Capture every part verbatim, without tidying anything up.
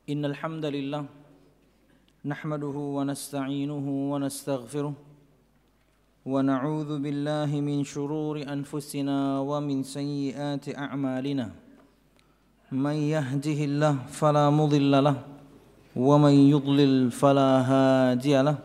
إن الحمد لله نحمده ونستعينه ونستغفره ونعوذ بالله من شرور أنفسنا ومن سيئات أعمالنا من يهده الله فلا مضل له ومن يضلل فلا هادي له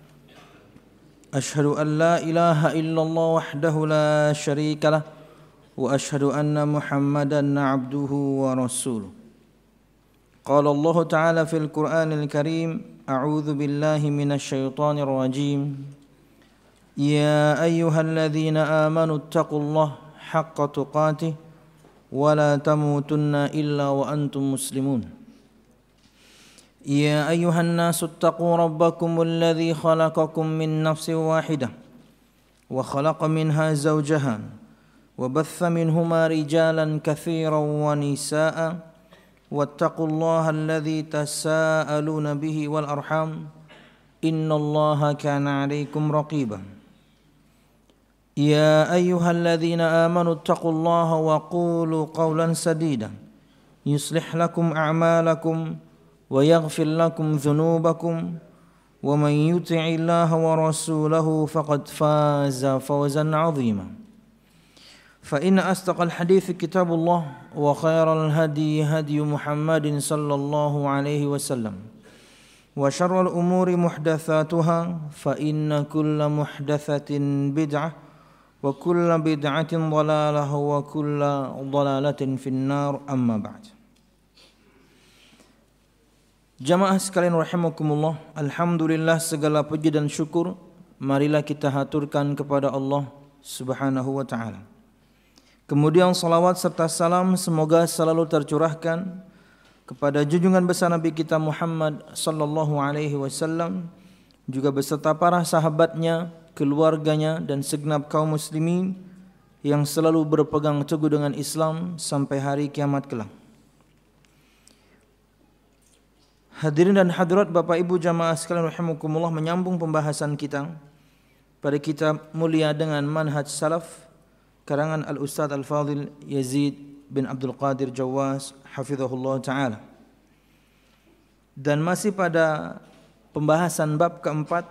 أشهد أن لا إله إلا الله وحده لا شريك له وأشهد أن محمدا عبده ورسوله قال الله تعالى في القرآن الكريم أعوذ بالله من الشيطان الرجيم يا أيها الذين آمنوا اتقوا الله حق تقاته ولا تموتن إلا وأنتم مسلمون يا أيها الناس اتقوا ربكم الذي خلقكم من نفس واحدة وخلق منها زوجها وبث منهما رجالا كثيرا ونساء واتقوا الله الذي تساءلون به والأرحام إن الله كان عليكم رقيبا يا أيها الذين آمنوا اتقوا الله وقولوا قولا سديدا يصلح لكم أعمالكم ويغفر لكم ذنوبكم ومن يطع الله ورسوله فقد فاز فوزا عظيما فإن أصدق الحديث كتاب الله وخير الهدي هدي محمد صلى الله عليه وسلم وشر الأمور محدثاتها فإن كل محدثة بدعة وكل بدعة ضلالة وكل ضلالة في النار أما بعد. Jamaah sekalian rahimakumullah, alhamdulillah segala puji dan syukur marilah kita haturkan kepada Allah Subhanahu wa taala. Kemudian salawat serta salam semoga selalu tercurahkan kepada junjungan besar Nabi kita Muhammad sallallahu alaihi wasallam, juga beserta para sahabatnya, keluarganya dan segenap kaum muslimin yang selalu berpegang teguh dengan Islam sampai hari kiamat kelak. Hadirin dan hadirat Bapak Ibu jamaah sekalian rahimakumullah, menyambung pembahasan kita pada kitab mulia dengan manhaj salaf karangan Al-Ustadz Al-Fadhil Yazid bin Abdul Qadir Jawas hafizahullah ta'ala. Dan masih pada pembahasan bab keempat,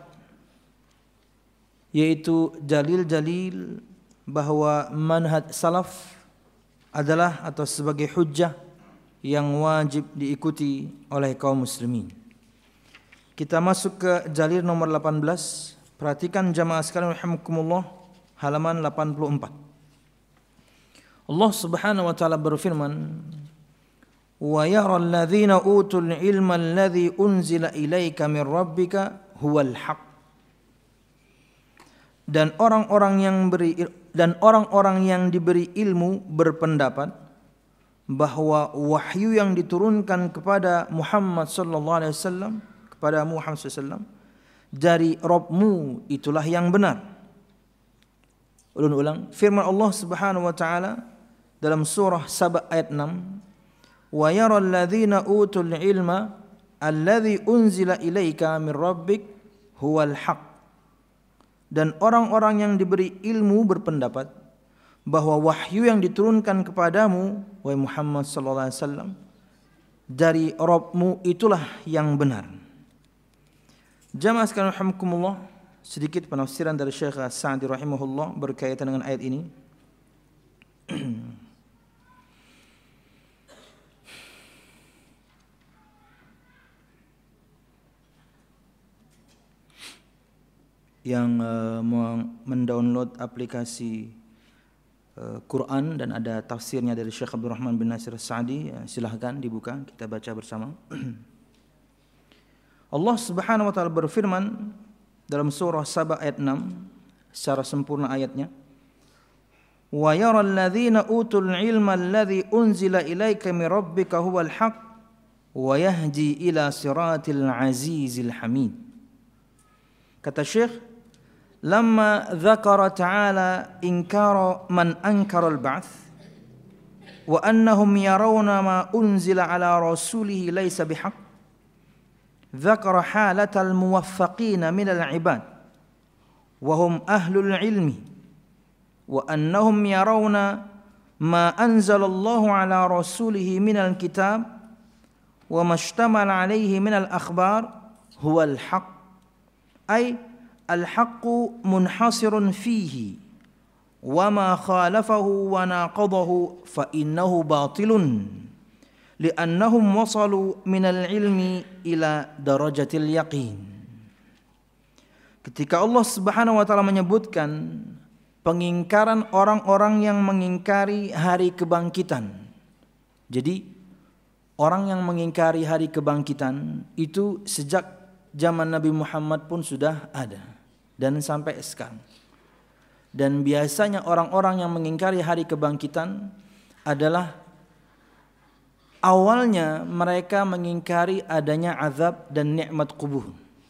yaitu dalil-dalil bahwa manhaj salaf adalah atau sebagai hujjah yang wajib diikuti oleh kaum muslimin. Kita masuk ke dalil nomor delapan belas. Perhatikan jamaah sekalian rahimakumullah, halaman delapan puluh empat. Allah Subhanahu wa taala berfirman, "Wa yaral ladzina utul ilma alladzi unzila ilaika min rabbika huwal haq." Dan orang-orang yang beri dan orang-orang yang diberi ilmu berpendapat bahwa wahyu yang diturunkan kepada Muhammad sallallahu alaihi wasallam kepada Muhammad sallallahu alaihi wasallam dari Rabbmu itulah yang benar. Ulang-ulang firman Allah Subhanahu wa taala dalam surah Saba ayat enam, wa yaral ladzina utul ilma alladzi unzila ilaika min rabbik huwal haq. Dan orang-orang yang diberi ilmu berpendapat bahwa wahyu yang diturunkan kepadamu wahai Muhammad sallallahu alaihi wasallam dari Rabbmu itulah yang benar. Jamaah sekalian rahimakumullah, sedikit penafsiran dari Syekh As-Sa'di rahimahullah berkaitan dengan ayat ini. Yang uh, mendownload aplikasi uh, Quran dan ada tafsirnya dari Syekh Abdul Rahman bin Nasir As-Sa'di, ya, silahkan dibuka, kita baca bersama. Allah Subhanahu wa taala berfirman dalam surah Saba ayat enam secara sempurna ayatnya, wa yaral ladzina utul ilma alladzi unzila ilaika min rabbika huwal haq wa yahdi ila siratil azizil hamid. Kata Syekh, lamma dzakara ta'ala inkara man ankara al-ba'ts wa annahum yarawna ma unzila ala rasulihi laysa bihaq, dzakara halatal muwaffaqina minal ibad wa hum ahlul ilmi wa annahum yarawna ma anzalallahu ala rasulihi minal kitab wa mashtamal alaihi min al-akhbar huwa al-haq, ay al-haqqu munhasirun fihi wa ma khalafahu wa naqadahu fa innahu batilun li'annahum wasalu min al-ilmi ila darajatil yaqin. Ketika Allah Subhanahu wa taala menyebutkan pengingkaran orang-orang yang mengingkari hari kebangkitan. Jadi orang yang mengingkari hari kebangkitan itu sejak zaman Nabi Muhammad pun sudah ada dan sampai sekarang. Dan biasanya orang-orang yang mengingkari hari kebangkitan adalah awalnya mereka mengingkari adanya azab dan nikmat kubur.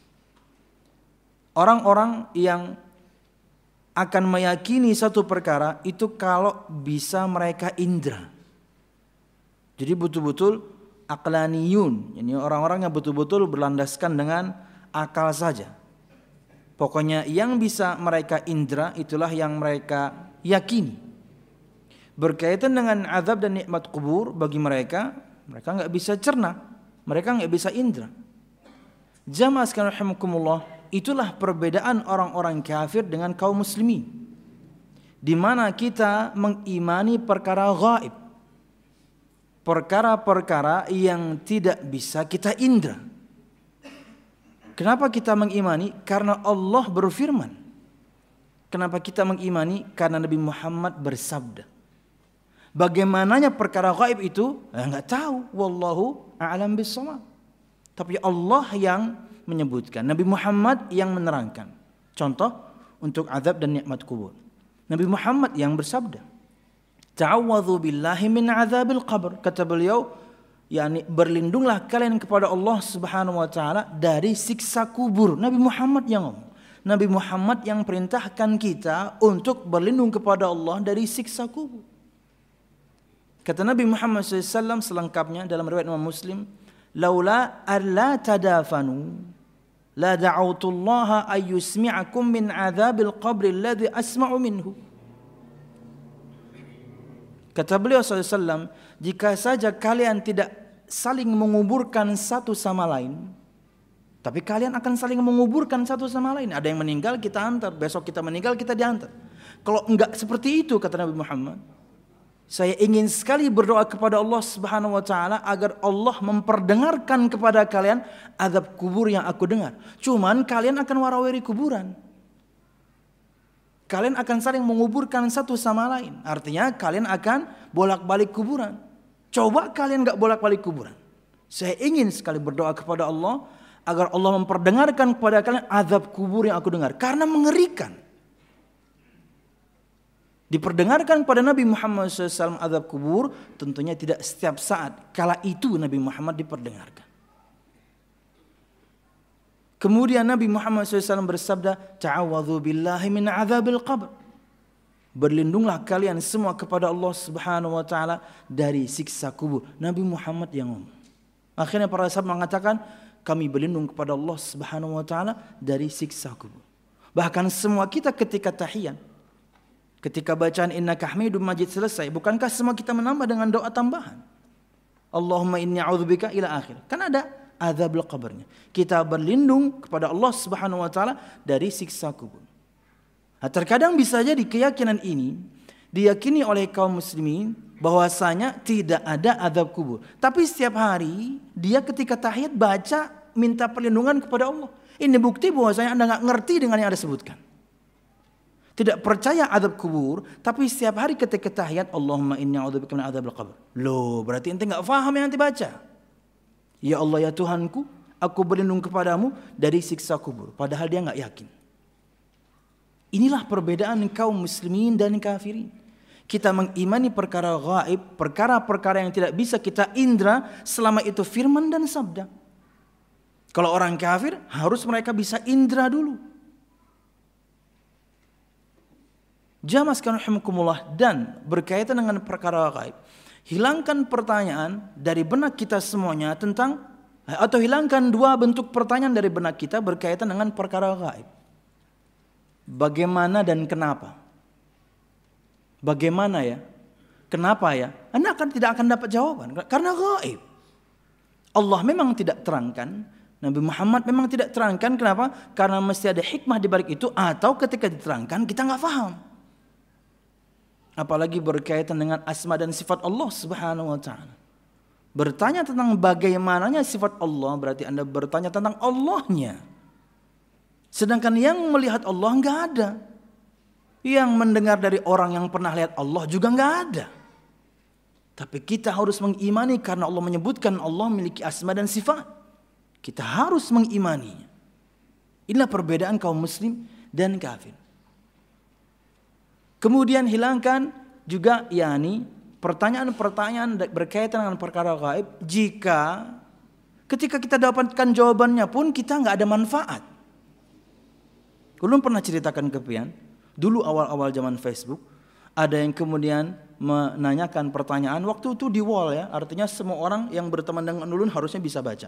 Orang-orang yang akan meyakini satu perkara itu kalau bisa mereka indra. Jadi betul-betul aqlaniyun, yani orang-orang yang betul-betul berlandaskan dengan akal saja. Pokoknya yang bisa mereka indra itulah yang mereka yakini. Berkaitan dengan azab dan nikmat kubur bagi mereka, mereka enggak bisa cerna, mereka enggak bisa indra. Jamaah sekalian rahimakumullah, itulah perbedaan orang-orang kafir dengan kaum muslimin, di mana kita mengimani perkara gaib, perkara-perkara yang tidak bisa kita indra. Kenapa kita mengimani? Karena Allah berfirman. Kenapa kita mengimani? Karena Nabi Muhammad bersabda. Bagaimananya perkara gaib itu? Ya, enggak tahu. Wallahu a'lam bissawab. Tapi Allah yang menyebutkan, Nabi Muhammad yang menerangkan. Contoh untuk azab dan nikmat kubur. Nabi Muhammad yang bersabda, "Ta'awwadzu billahi min azabil qabr." Kata beliau, yakni berlindunglah kalian kepada Allah Subhanahu wa taala dari siksa kubur. Nabi Muhammad yang ngomong. Nabi Muhammad yang perintahkan kita untuk berlindung kepada Allah dari siksa kubur. Kata Nabi Muhammad shallallahu alaihi wasallam selengkapnya dalam riwayat Imam Muslim, "Laula alla tadafanu la da'autullaha ayyusmi'akum min adzabil qabri alladhi asma'u minhu." Kata beliau shallallahu alaihi wasallam, jika saja kalian tidak saling menguburkan satu sama lain, tapi kalian akan saling menguburkan satu sama lain. Ada yang meninggal kita antar, besok kita meninggal kita diantar. Kalau enggak seperti itu kata Nabi Muhammad, saya ingin sekali berdoa kepada Allah Subhanahu wa taala agar Allah memperdengarkan kepada kalian azab kubur yang aku dengar. Cuman kalian akan warawiri kuburan. Kalian akan saling menguburkan satu sama lain. Artinya kalian akan bolak-balik kuburan. Coba kalian enggak bolak-balik kuburan. Saya ingin sekali berdoa kepada Allah agar Allah memperdengarkan kepada kalian azab kubur yang aku dengar. Karena mengerikan. Diperdengarkan pada Nabi Muhammad shallallahu alaihi wasallam azab kubur, tentunya tidak setiap saat. Kala itu Nabi Muhammad diperdengarkan. Kemudian Nabi Muhammad shallallahu alaihi wasallam bersabda, "Ta'awwadzu billahi min azabil qabr." Berlindunglah kalian semua kepada Allah Subhanahu wa taala dari siksa kubur. Nabi Muhammad yang ngomong. Akhirnya para sahabat mengatakan, kami berlindung kepada Allah Subhanahu wa taala dari siksa kubur. Bahkan semua kita ketika tahiyat, ketika bacaan innaka hamidum majid selesai, bukankah semua kita menambah dengan doa tambahan? Allahumma inni a'udzubika ila akhir. Kan ada azabul qabrnya. Kita berlindung kepada Allah Subhanahu wa taala dari siksa kubur. Nah, terkadang bisa jadi keyakinan ini diyakini oleh kaum muslimin bahwasanya tidak ada azab kubur. Tapi setiap hari dia ketika tahiyat baca minta perlindungan kepada Allah. Ini bukti bahwasanya Anda enggak ngerti dengan yang Anda sebutkan. Tidak percaya azab kubur, tapi setiap hari ketika tahiyat Allahumma inni a'udzubika min adzabil qabr. Loh, berarti ente enggak paham yang ente baca. Ya Allah ya Tuhanku, aku berlindung kepadamu dari siksa kubur. Padahal dia enggak yakin. Inilah perbedaan kaum muslimin dan kafirin. Kita mengimani perkara gaib, perkara-perkara yang tidak bisa kita indra selama itu firman dan sabda. Kalau orang kafir harus mereka bisa indra dulu. Jamaah sekalian rahimakumullah, dan berkaitan dengan perkara gaib, hilangkan pertanyaan dari benak kita semuanya tentang, atau hilangkan dua bentuk pertanyaan dari benak kita berkaitan dengan perkara gaib. Bagaimana dan kenapa? Bagaimana ya? Kenapa ya? Anda akan tidak akan dapat jawaban karena gaib. Allah memang tidak terangkan, Nabi Muhammad memang tidak terangkan. Kenapa? Karena mesti ada hikmah di balik itu, atau ketika diterangkan kita nggak paham. Apalagi berkaitan dengan asma dan sifat Allah Subhanahu wa taala. Bertanya tentang bagaimananya sifat Allah berarti Anda bertanya tentang Allahnya. Sedangkan yang melihat Allah nggak ada. Yang mendengar dari orang yang pernah lihat Allah juga nggak ada. Tapi kita harus mengimani karena Allah menyebutkan Allah memiliki asma dan sifat. Kita harus mengimaninya. Inilah perbedaan kaum muslim dan kafir. Kemudian hilangkan juga yakni pertanyaan-pertanyaan berkaitan dengan perkara gaib jika ketika kita dapatkan jawabannya pun kita nggak ada manfaat. Belum pernah ceritakan ke pian, dulu awal-awal zaman Facebook ada yang kemudian menanyakan pertanyaan waktu itu di wall ya, artinya semua orang yang berteman dengan ulun harusnya bisa baca.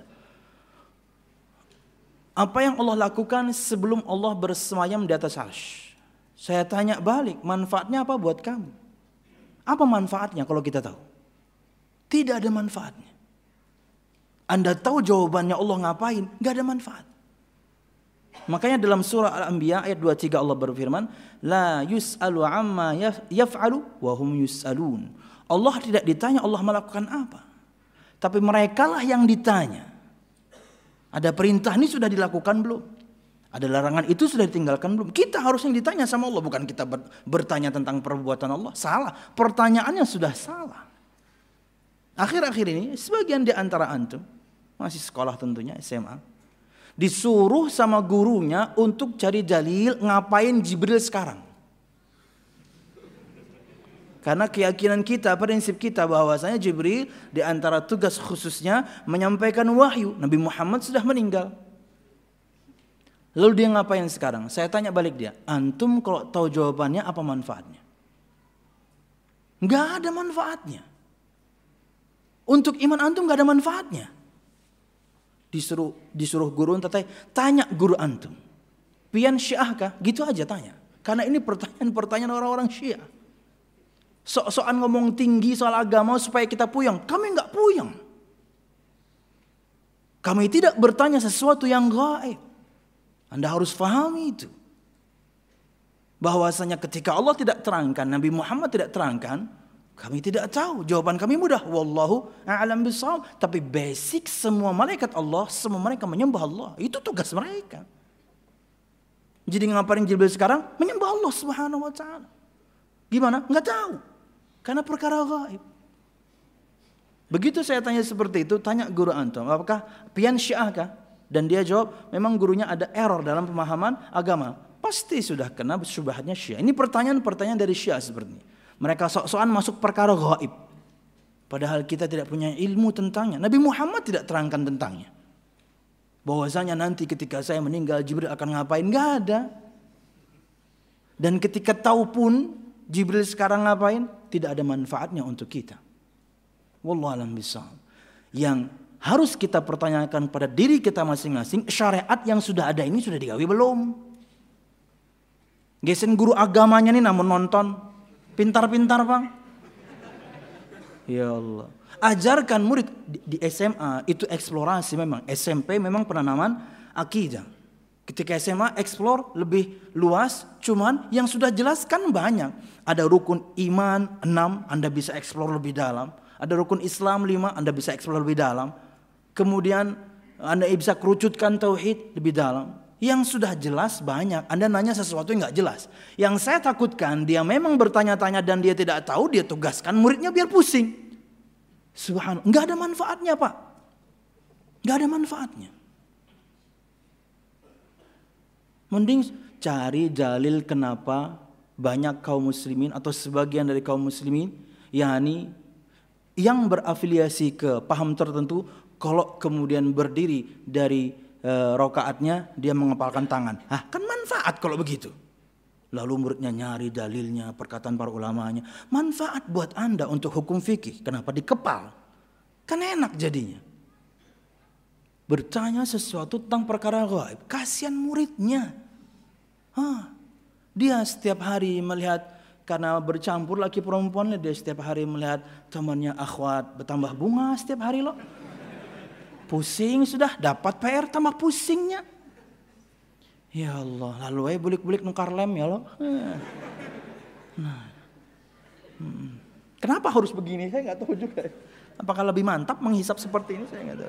Apa yang Allah lakukan sebelum Allah bersemayam di atas arsy? Saya tanya balik, manfaatnya apa buat kamu? Apa manfaatnya kalau kita tahu? Tidak ada manfaatnya. Anda tahu jawabannya Allah ngapain? Gak ada manfaat. Makanya dalam surah Al-Anbiya ayat dua puluh tiga Allah berfirman, La yus'alu amma yaf'alu wa hum yus'alun. Allah tidak ditanya Allah melakukan apa. Tapi merekalah yang ditanya. Ada perintah ini sudah dilakukan belum? Ada larangan itu sudah ditinggalkan belum? Kita harusnya ditanya sama Allah, bukan kita ber, bertanya tentang perbuatan Allah. Salah, pertanyaannya sudah salah. Akhir-akhir ini sebagian di antara antum masih sekolah tentunya S M A disuruh sama gurunya untuk cari dalil ngapain Jibril sekarang. Karena keyakinan kita, prinsip kita bahwasanya Jibril di antara tugas khususnya menyampaikan wahyu. Nabi Muhammad sudah meninggal. Lalu dia ngapain sekarang? Saya tanya balik dia, antum kalau tahu jawabannya apa manfaatnya? Enggak ada manfaatnya. Untuk iman antum enggak ada manfaatnya. Disuruh disuruh guru tanya, tanya guru antum. Pian Syiah kah? Gitu aja tanya. Karena ini pertanyaan-pertanyaan orang-orang Syiah. Sok-sokan ngomong tinggi soal agama supaya kita puyeng. Kami enggak puyeng. Kami tidak bertanya sesuatu yang gaib. Anda harus pahami itu. Bahwasanya ketika Allah tidak terangkan, Nabi Muhammad tidak terangkan, kami tidak tahu. Jawaban kami mudah. Wallahu a'lam bishawab. Tapi basic semua malaikat Allah, semua mereka menyembah Allah. Itu tugas mereka. Jadi ngapain Jibril sekarang? Menyembah Allah Subhanahu wa taala. Gimana? Enggak tahu. Karena perkara gaib. Begitu saya tanya seperti itu, tanya guru antum, apakah pian Syiah kah? Dan dia jawab, memang gurunya ada error dalam pemahaman agama. Pasti sudah kena syubhatnya Syiah. Ini pertanyaan-pertanyaan dari Syiah seperti ini. Mereka sok-sokan masuk perkara gaib. Padahal kita tidak punya ilmu tentangnya. Nabi Muhammad tidak terangkan tentangnya. Bahwasanya nanti ketika saya meninggal Jibril akan ngapain? Gak ada. Dan ketika tahu pun Jibril sekarang ngapain? Tidak ada manfaatnya untuk kita. Wallahu a'lam bishawab. Yang harus kita pertanyakan pada diri kita masing-masing, syariat yang sudah ada ini sudah digawe belum? Gesen guru agamanya nih namun nonton, pintar-pintar bang. Ya Allah. Ajarkan murid di, di S M A itu eksplorasi memang. S M P memang penanaman akidah. Ketika S M A explore lebih luas, cuman yang sudah jelaskan banyak. Ada rukun iman enam, Anda bisa explore lebih dalam. Ada rukun Islam lima, Anda bisa explore lebih dalam. Kemudian Anda bisa kerucutkan tauhid lebih dalam. Yang sudah jelas banyak. Anda nanya sesuatu yang nggak jelas. Yang saya takutkan dia memang bertanya-tanya dan dia tidak tahu, dia tugaskan muridnya biar pusing. Subhanallah, nggak ada manfaatnya pak. Nggak ada manfaatnya. Mending cari dalil kenapa banyak kaum muslimin atau sebagian dari kaum muslimin yakni yang berafiliasi ke paham tertentu, kalau kemudian berdiri dari e, rokaatnya dia mengepalkan tangan. Hah, kan manfaat kalau begitu. Lalu muridnya nyari dalilnya, perkataan para ulamanya. Manfaat buat Anda untuk hukum fikih. Kenapa dikepal? Kan enak jadinya. Bertanya sesuatu tentang perkara gaib. Kasihan muridnya. Hah, dia setiap hari melihat, karena bercampur laki perempuan, dia setiap hari melihat temannya akhwat bertambah bunga setiap hari loh. Pusing sudah, dapat P R tambah pusingnya. Ya Allah, lalu aja bulik-bulik nukar lem ya lo. Nah. Hmm. Kenapa harus begini? Saya nggak tahu juga. Apakah lebih mantap menghisap seperti ini? Saya nggak tahu.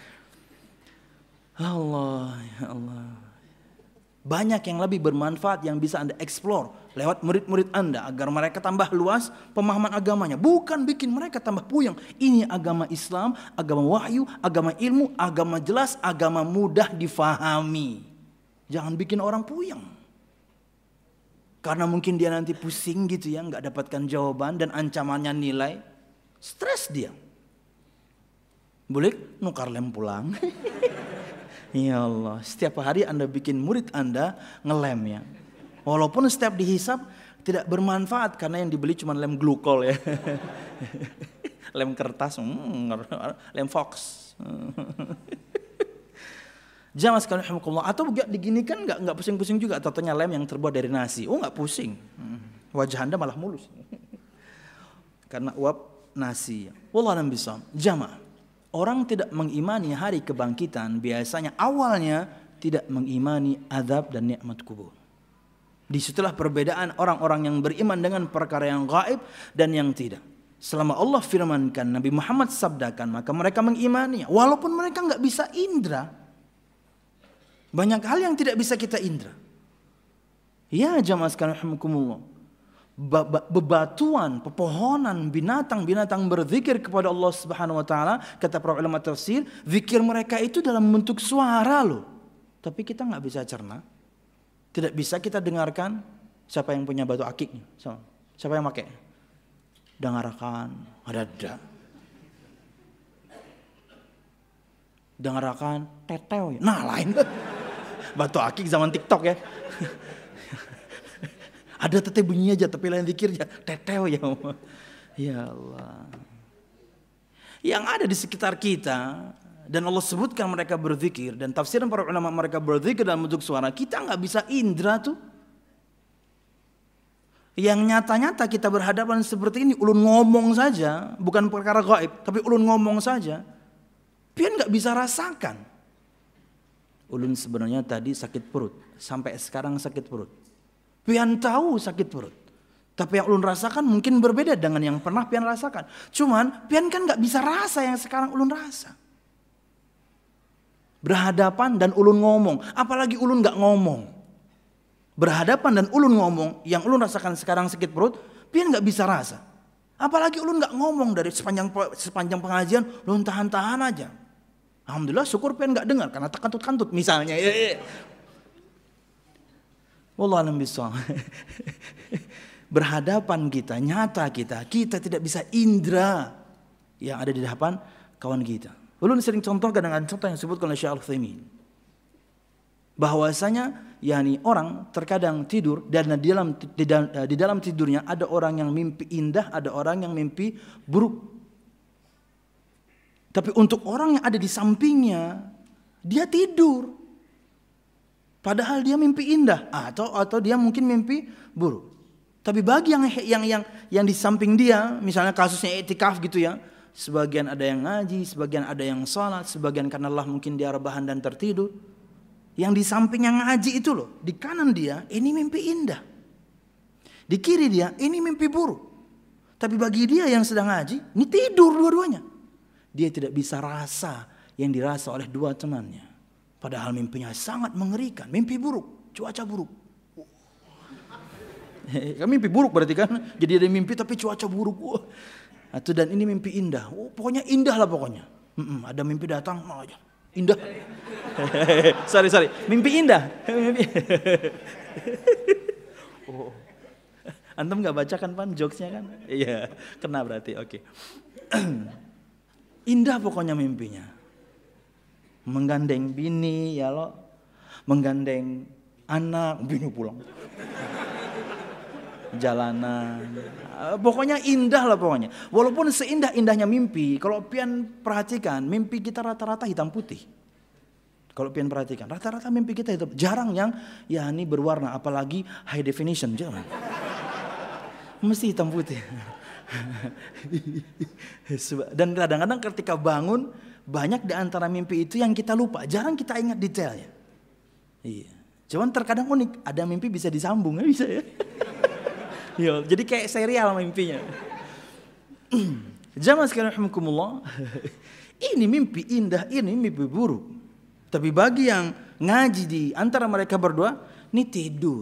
Allah, ya Allah. Banyak yang lebih bermanfaat yang bisa Anda explore lewat murid-murid Anda agar mereka tambah luas pemahaman agamanya. Bukan bikin mereka tambah puyeng. Ini agama Islam, agama wahyu, agama ilmu, agama jelas, agama mudah difahami. Jangan bikin orang puyeng. Karena mungkin dia nanti pusing gitu ya, nggak dapatkan jawaban dan ancamannya nilai. Stres dia. Boleh nukar lem pulang. Ya Allah, setiap hari Anda bikin murid Anda ngelem ya. Walaupun setiap dihisap tidak bermanfaat karena yang dibeli cuma lem glukol ya. Lem kertas, hmm, lem Fox. Jamaah sekalian rahimakumullah, atau diginikan nggak nggak pusing-pusing juga, atau ternyata lem yang terbuat dari nasi. Oh nggak pusing. Wajah Anda malah mulus. Karena uap nasi. Wallahu a'lam bishawab. Jamaah. Orang tidak mengimani hari kebangkitan biasanya awalnya tidak mengimani azab dan nikmat kubur. Disitulah perbedaan orang-orang yang beriman dengan perkara yang gaib dan yang tidak. Selama Allah firmankan, Nabi Muhammad sabdakan, maka mereka mengimaninya. Walaupun mereka nggak bisa indra. Banyak hal yang tidak bisa kita indra. Ya jamaah sekalian rahimakumullah. Bebatuan, pepohonan, binatang-binatang berzikir kepada Allah Subhanahu wa taala, kata para ulama tafsir, zikir mereka itu dalam bentuk suara loh. Tapi kita nggak bisa cerna. Tidak bisa kita dengarkan. Siapa yang punya batu akiknya? Siapa yang pakai? Dengarkan, ada-ada. Dengarkan, teteo ya. Nah, lain. Batu akik zaman TikTok ya. Ada teteh bunyi aja, tapi lain zikir ya teteo ya. Ya Allah. Yang ada di sekitar kita dan Allah sebutkan mereka berzikir dan tafsiran para ulama mereka berzikir dalam bentuk suara, kita nggak bisa indra tuh. Yang nyata-nyata kita berhadapan seperti ini, ulun ngomong saja, bukan perkara gaib, tapi ulun ngomong saja, pian nggak bisa rasakan. Ulun sebenarnya tadi sakit perut, sampai sekarang sakit perut. Pian tahu sakit perut. Tapi yang ulun rasakan mungkin berbeda dengan yang pernah pian rasakan. Cuman pian kan gak bisa rasa yang sekarang ulun rasa. Berhadapan dan ulun ngomong. Apalagi ulun gak ngomong. Berhadapan dan ulun ngomong. Yang ulun rasakan sekarang sakit perut. Pian gak bisa rasa. Apalagi ulun gak ngomong dari sepanjang sepanjang pengajian. Ulun tahan-tahan aja. Alhamdulillah syukur pian gak dengar. Karena terkantut-kantut misalnya. Wallahu a'lam bishawab. Berhadapan kita, nyata kita, kita tidak bisa indra yang ada di hadapan kawan kita. Ulun sering contohkan dengan contoh yang disebutkan oleh Syekh Al-Utsaimin. Bahwasanya yakni orang terkadang tidur dan di dalam di, di dalam tidurnya ada orang yang mimpi indah, ada orang yang mimpi buruk. Tapi untuk orang yang ada di sampingnya, dia tidur. Padahal dia mimpi indah atau atau dia mungkin mimpi buruk. Tapi bagi yang yang yang yang di samping dia, misalnya kasusnya i'tikaf gitu ya, sebagian ada yang ngaji, sebagian ada yang salat, sebagian karena Allah mungkin dia rebahan dan tertidur. Yang di samping yang ngaji itu loh, di kanan dia ini mimpi indah. Di kiri dia ini mimpi buruk. Tapi bagi dia yang sedang ngaji, ini tidur dua-duanya. Dia tidak bisa rasa yang dirasa oleh dua temannya. Padahal mimpinya sangat mengerikan. Mimpi buruk, cuaca buruk. Kan mimpi buruk berarti kan. Jadi ada mimpi tapi cuaca buruk. Atau dan ini mimpi indah. Oh, pokoknya indah lah pokoknya. Mm-mm, ada mimpi datang, mau aja. Indah. sorry, sorry. Mimpi indah. Oh. Antum gak bacakan pan jokesnya kan? Iya, kena berarti. Oke. Okay. Indah pokoknya mimpinya. Menggandeng bini ya lo, menggandeng anak, bini pulang jalanan, pokoknya indah lah pokoknya. Walaupun seindah-indahnya mimpi, kalau pian perhatikan mimpi kita rata-rata hitam putih. Kalau pian perhatikan rata-rata mimpi kita hitam, jarang yang ya ini berwarna, apalagi high definition, jarang. Mesti hitam putih. Dan kadang-kadang ketika bangun banyak di antara mimpi itu yang kita lupa, jarang kita ingat detailnya. Iya. Cuman terkadang unik, ada mimpi bisa disambung, nggak bisa ya? Iya, jadi kayak serial mimpinya. Jamaah sekalian rahimakumullah. Ini mimpi indah, ini mimpi buruk. Tapi bagi yang ngaji di antara mereka berdua, ini tidur.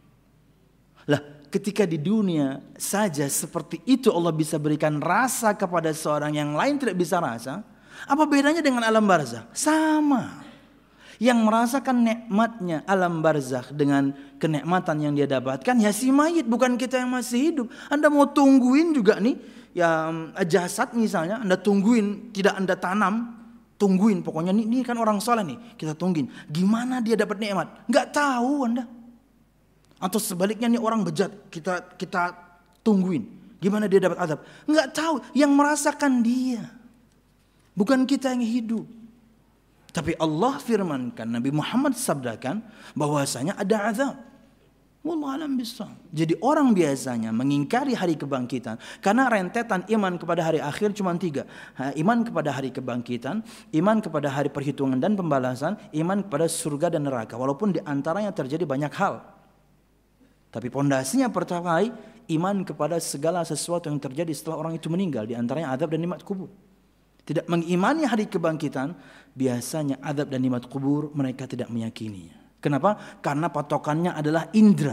Lah, ketika di dunia saja seperti itu Allah bisa berikan rasa kepada seorang yang lain tidak bisa rasa. Apa bedanya dengan alam barzakh? Sama. Yang merasakan nikmatnya alam barzakh dengan kenikmatan yang dia dapatkan ya si mayit, bukan kita yang masih hidup. Anda mau tungguin juga nih, ya jasad misalnya, Anda tungguin, tidak Anda tanam, tungguin. Pokoknya ini, ini kan orang soleh nih, kita tungguin. Gimana dia dapat nikmat? Nggak tahu Anda. Atau sebaliknya nih orang bejat, kita kita tungguin. Gimana dia dapat azab? Nggak tahu. Yang merasakan dia, bukan kita yang hidup. Tapi Allah firmankan, Nabi Muhammad sabdakan bahwasanya ada azab. Wallahu a'lam bishawab. Jadi orang biasanya mengingkari hari kebangkitan karena rentetan iman kepada hari akhir cuma tiga. Iman kepada hari kebangkitan, iman kepada hari perhitungan dan pembalasan, iman kepada surga dan neraka. Walaupun di antaranya terjadi banyak hal. Tapi pondasinya pertama kali iman kepada segala sesuatu yang terjadi setelah orang itu meninggal, di antaranya azab dan nikmat kubur. Tidak mengimani hari kebangkitan, biasanya azab dan nikmat kubur mereka tidak meyakininya. Kenapa? Karena patokannya adalah indera.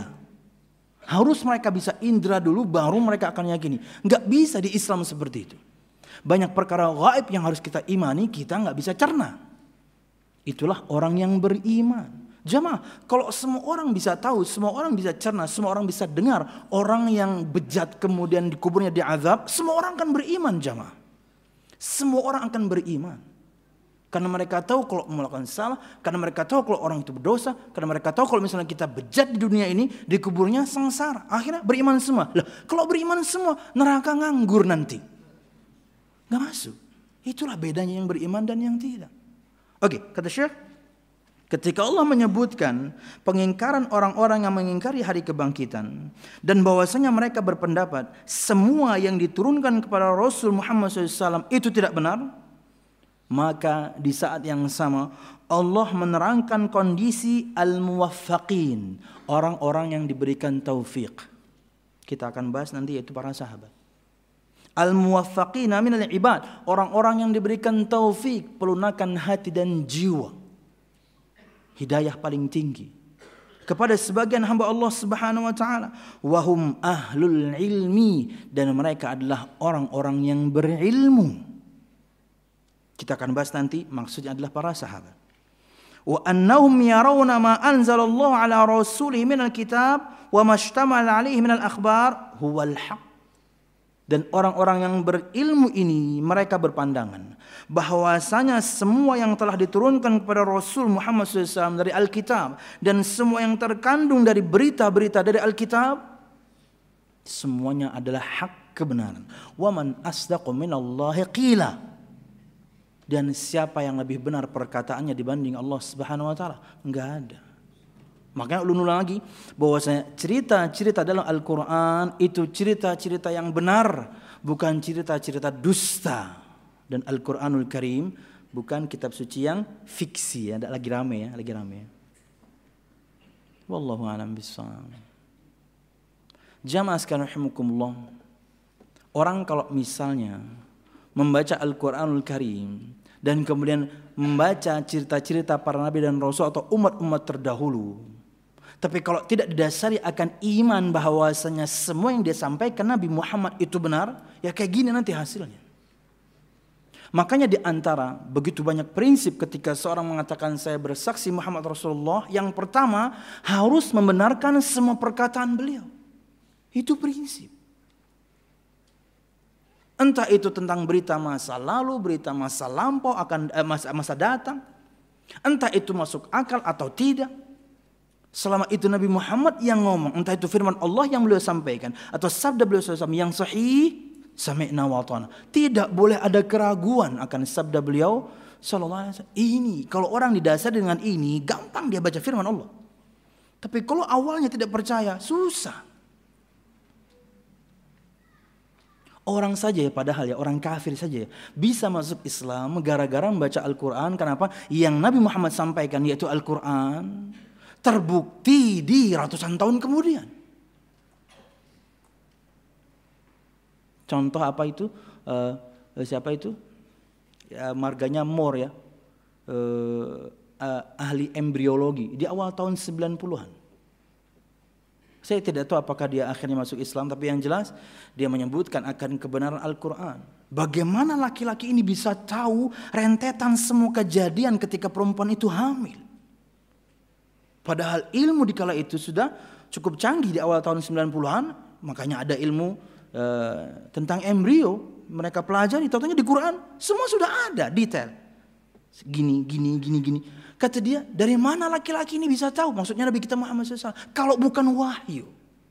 Harus mereka bisa indera dulu baru mereka akan yakini. Nggak bisa di Islam seperti itu. Banyak perkara gaib yang harus kita imani, kita nggak bisa cerna. Itulah orang yang beriman. Jamaah, kalau semua orang bisa tahu, semua orang bisa cerna, semua orang bisa dengar, orang yang bejat kemudian di kuburnya diazab, semua orang akan beriman jamaah. Semua orang akan beriman. Karena mereka tahu kalau melakukan salah, karena mereka tahu kalau orang itu berdosa, karena mereka tahu kalau misalnya kita bejat di dunia ini, di kuburnya sengsara. Akhirnya beriman semua. Lah, kalau beriman semua, neraka nganggur nanti. Gak masuk. Itulah bedanya yang beriman dan yang tidak. Oke, kata Syekh, ketika Allah menyebutkan pengingkaran orang-orang yang mengingkari hari kebangkitan dan bahwasanya mereka berpendapat semua yang diturunkan kepada Rasul Muhammad shallallahu alaihi wasallam itu tidak benar, maka di saat yang sama Allah menerangkan kondisi al-muwaffaqin, orang-orang yang diberikan taufik. Kita akan bahas nanti yaitu para sahabat. Al-muwaffaqina minal ibad, orang-orang yang diberikan taufik, pelunakan hati dan jiwa. Hidayah paling tinggi kepada sebagian hamba Allah Subhanahu wa taala, wahum ahlul ilmi, dan mereka adalah orang-orang yang berilmu. Kita akan bahas nanti maksudnya adalah para sahabat. Wa annahum yarawna ma anzalallahu ala rasulihi minal kitab wa mashtamala alaihi minal akhbar huwal haq. Dan orang-orang yang berilmu ini mereka berpandangan bahwasanya semua yang telah diturunkan kepada Rasul Muhammad shallallahu alaihi wasallam dari Alkitab dan semua yang terkandung dari berita-berita dari Alkitab semuanya adalah hak kebenaran. Wa man asdaqu minallahi qila. Dan siapa yang lebih benar perkataannya dibanding Allah Subhanahu wa taala? Enggak ada. Makanya ulun ulang lagi bahwasanya cerita-cerita dalam Al-Qur'an itu cerita-cerita yang benar, bukan cerita-cerita dusta. Dan Al-Qur'anul Karim bukan kitab suci yang fiksi ya, lagi rame ya, lagi rame. Wallahu a'lam bishawab. Jamaah sekalian rahimakumullah. Orang kalau misalnya membaca Al-Qur'anul Karim dan kemudian membaca cerita-cerita para nabi dan rasul atau umat-umat terdahulu, tapi kalau tidak didasari akan iman bahwasanya semua yang dia sampaikan Nabi Muhammad itu benar, ya kayak gini nanti hasilnya. Makanya di antara begitu banyak prinsip ketika seorang mengatakan saya bersaksi Muhammad Rasulullah, yang pertama harus membenarkan semua perkataan beliau. Itu prinsip. Entah itu tentang berita masa lalu, berita masa lampau, akan eh, masa, masa datang. Entah itu masuk akal atau tidak. Selama itu Nabi Muhammad yang ngomong, entah itu firman Allah yang beliau sampaikan atau sabda beliau sallallahu alaihi wasallam yang sahih, sami'na wa ata'na. Tidak boleh ada keraguan akan sabda beliau sallallahu alaihi wasallam. Ini kalau orang didasari dengan ini, gampang dia baca firman Allah. Tapi kalau awalnya tidak percaya, susah. Orang saja ya, padahal ya orang kafir saja ya, bisa masuk Islam gara-gara membaca Al-Quran. Kenapa? Yang Nabi Muhammad sampaikan yaitu Al-Quran terbukti di ratusan tahun kemudian. Contoh apa itu? Uh, siapa itu? Ya, marganya Moore ya, uh, uh, ahli embriologi di awal tahun sembilan puluhan. Saya tidak tahu apakah dia akhirnya masuk Islam, tapi yang jelas dia menyebutkan akan kebenaran Al-Quran. Bagaimana laki-laki ini bisa tahu rentetan semua kejadian ketika perempuan itu hamil? Padahal ilmu di kala itu sudah cukup canggih di awal tahun sembilan puluhan, makanya ada ilmu uh, tentang embrio. Mereka pelajari, tahu-tahunya di Quran semua sudah ada detail. Gini, gini, gini, gini. Kata dia, dari mana laki-laki ini bisa tahu? Maksudnya Nabi kita Muhammad shallallahu alaihi wasallam. Kalau bukan wahyu.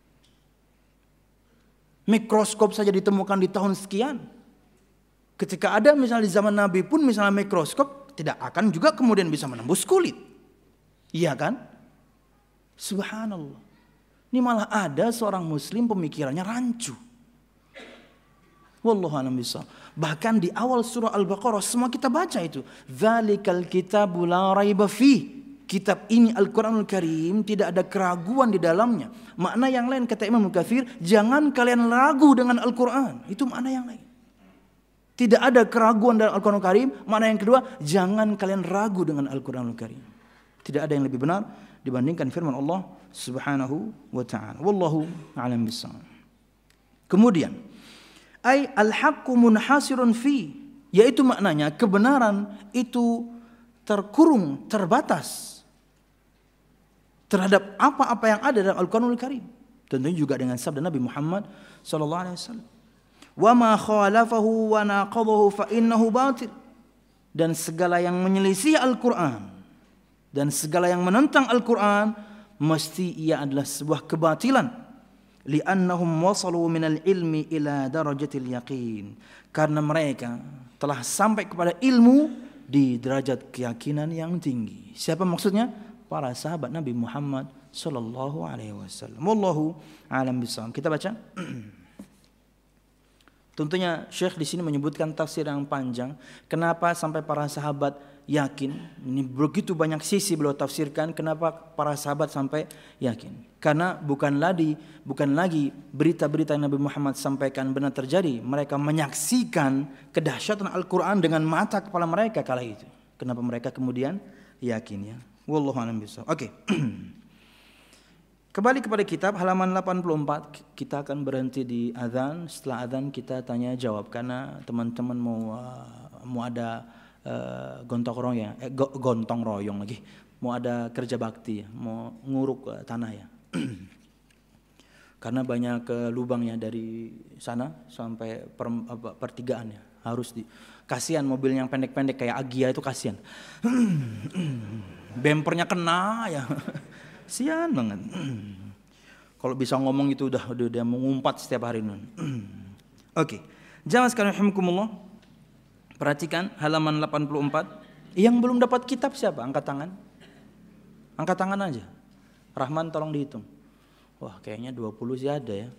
Mikroskop saja ditemukan di tahun sekian. Ketika ada misalnya di zaman Nabi pun misalnya mikroskop, tidak akan juga kemudian bisa menembus kulit. Iya kan? Subhanallah. Ini malah ada seorang muslim pemikirannya rancu. Wallahu a'lam bishawab. Bahkan di awal surah Al-Baqarah semua kita baca itu. Dzalikal kitabu la raiba fi. Kitab ini Al-Quranul Karim tidak ada keraguan di dalamnya. Makna yang lain kata Imam Katsir, jangan kalian ragu dengan Al-Quran. Itu makna yang lain. Tidak ada keraguan dalam Al-Quranul Karim. Makna yang kedua, jangan kalian ragu dengan Al-Quranul Karim. Tidak ada yang lebih benar dibandingkan firman Allah Subhanahu wa taala. Wallahu a'lam bishawab. Kemudian ay al-haqqu munhasirun fi, yaitu maknanya kebenaran itu terkurung, terbatas terhadap apa-apa yang ada dalam Al-Quranul Karim. Tentunya juga dengan sabda Nabi Muhammad sallallahu alaihi wasallam. Wa ma khalafahu wa naqadahu fa innahu batil. Dan segala yang menyelisih Al-Quran dan segala yang menentang Al-Quran mesti ia adalah sebuah kebatilan. Li'annahum wasalu minal ilmi ila darajatil yaqin. Karena mereka telah sampai kepada ilmu di derajat keyakinan yang tinggi. Siapa maksudnya? Para sahabat Nabi Muhammad sallallahu alaihi wasallam. Wallahu a'lam bishawab. Kita baca. Tentunya Syekh di sini menyebutkan tafsir yang panjang. Kenapa sampai para sahabat yakin? Ini begitu banyak sisi beliau tafsirkan. Kenapa para sahabat sampai yakin? Karena bukan lagi, bukan lagi berita-berita yang Nabi Muhammad sampaikan benar terjadi. Mereka menyaksikan kedahsyatan Al-Quran dengan mata kepala mereka kala itu. Kenapa mereka kemudian yakin ya? Wallahu a'lam bishawab. Oke. Kembali kepada kitab halaman delapan puluh empat. Kita akan berhenti di azan. Setelah azan kita tanya jawab. Karena teman-teman mau uh, mau ada uh, gontong royong, eh, gontong royong lagi. Mau ada kerja bakti, mau nguruk uh, tanah ya. Karena banyak uh, lubangnya dari sana sampai per, uh, pertigaan ya. Harus di kasihan mobil yang pendek-pendek kayak Agia itu kasihan. Bempernya kena ya. Sian banget. Kalau bisa ngomong itu udah udah, udah mengumpat setiap hari. Oke. Okay. Jamaah sekalian rahimakumullah. Perhatikan halaman delapan puluh empat. Yang belum dapat kitab siapa? Angkat tangan. Angkat tangan aja. Rahman tolong dihitung. Wah, kayaknya dua puluh sih ada ya.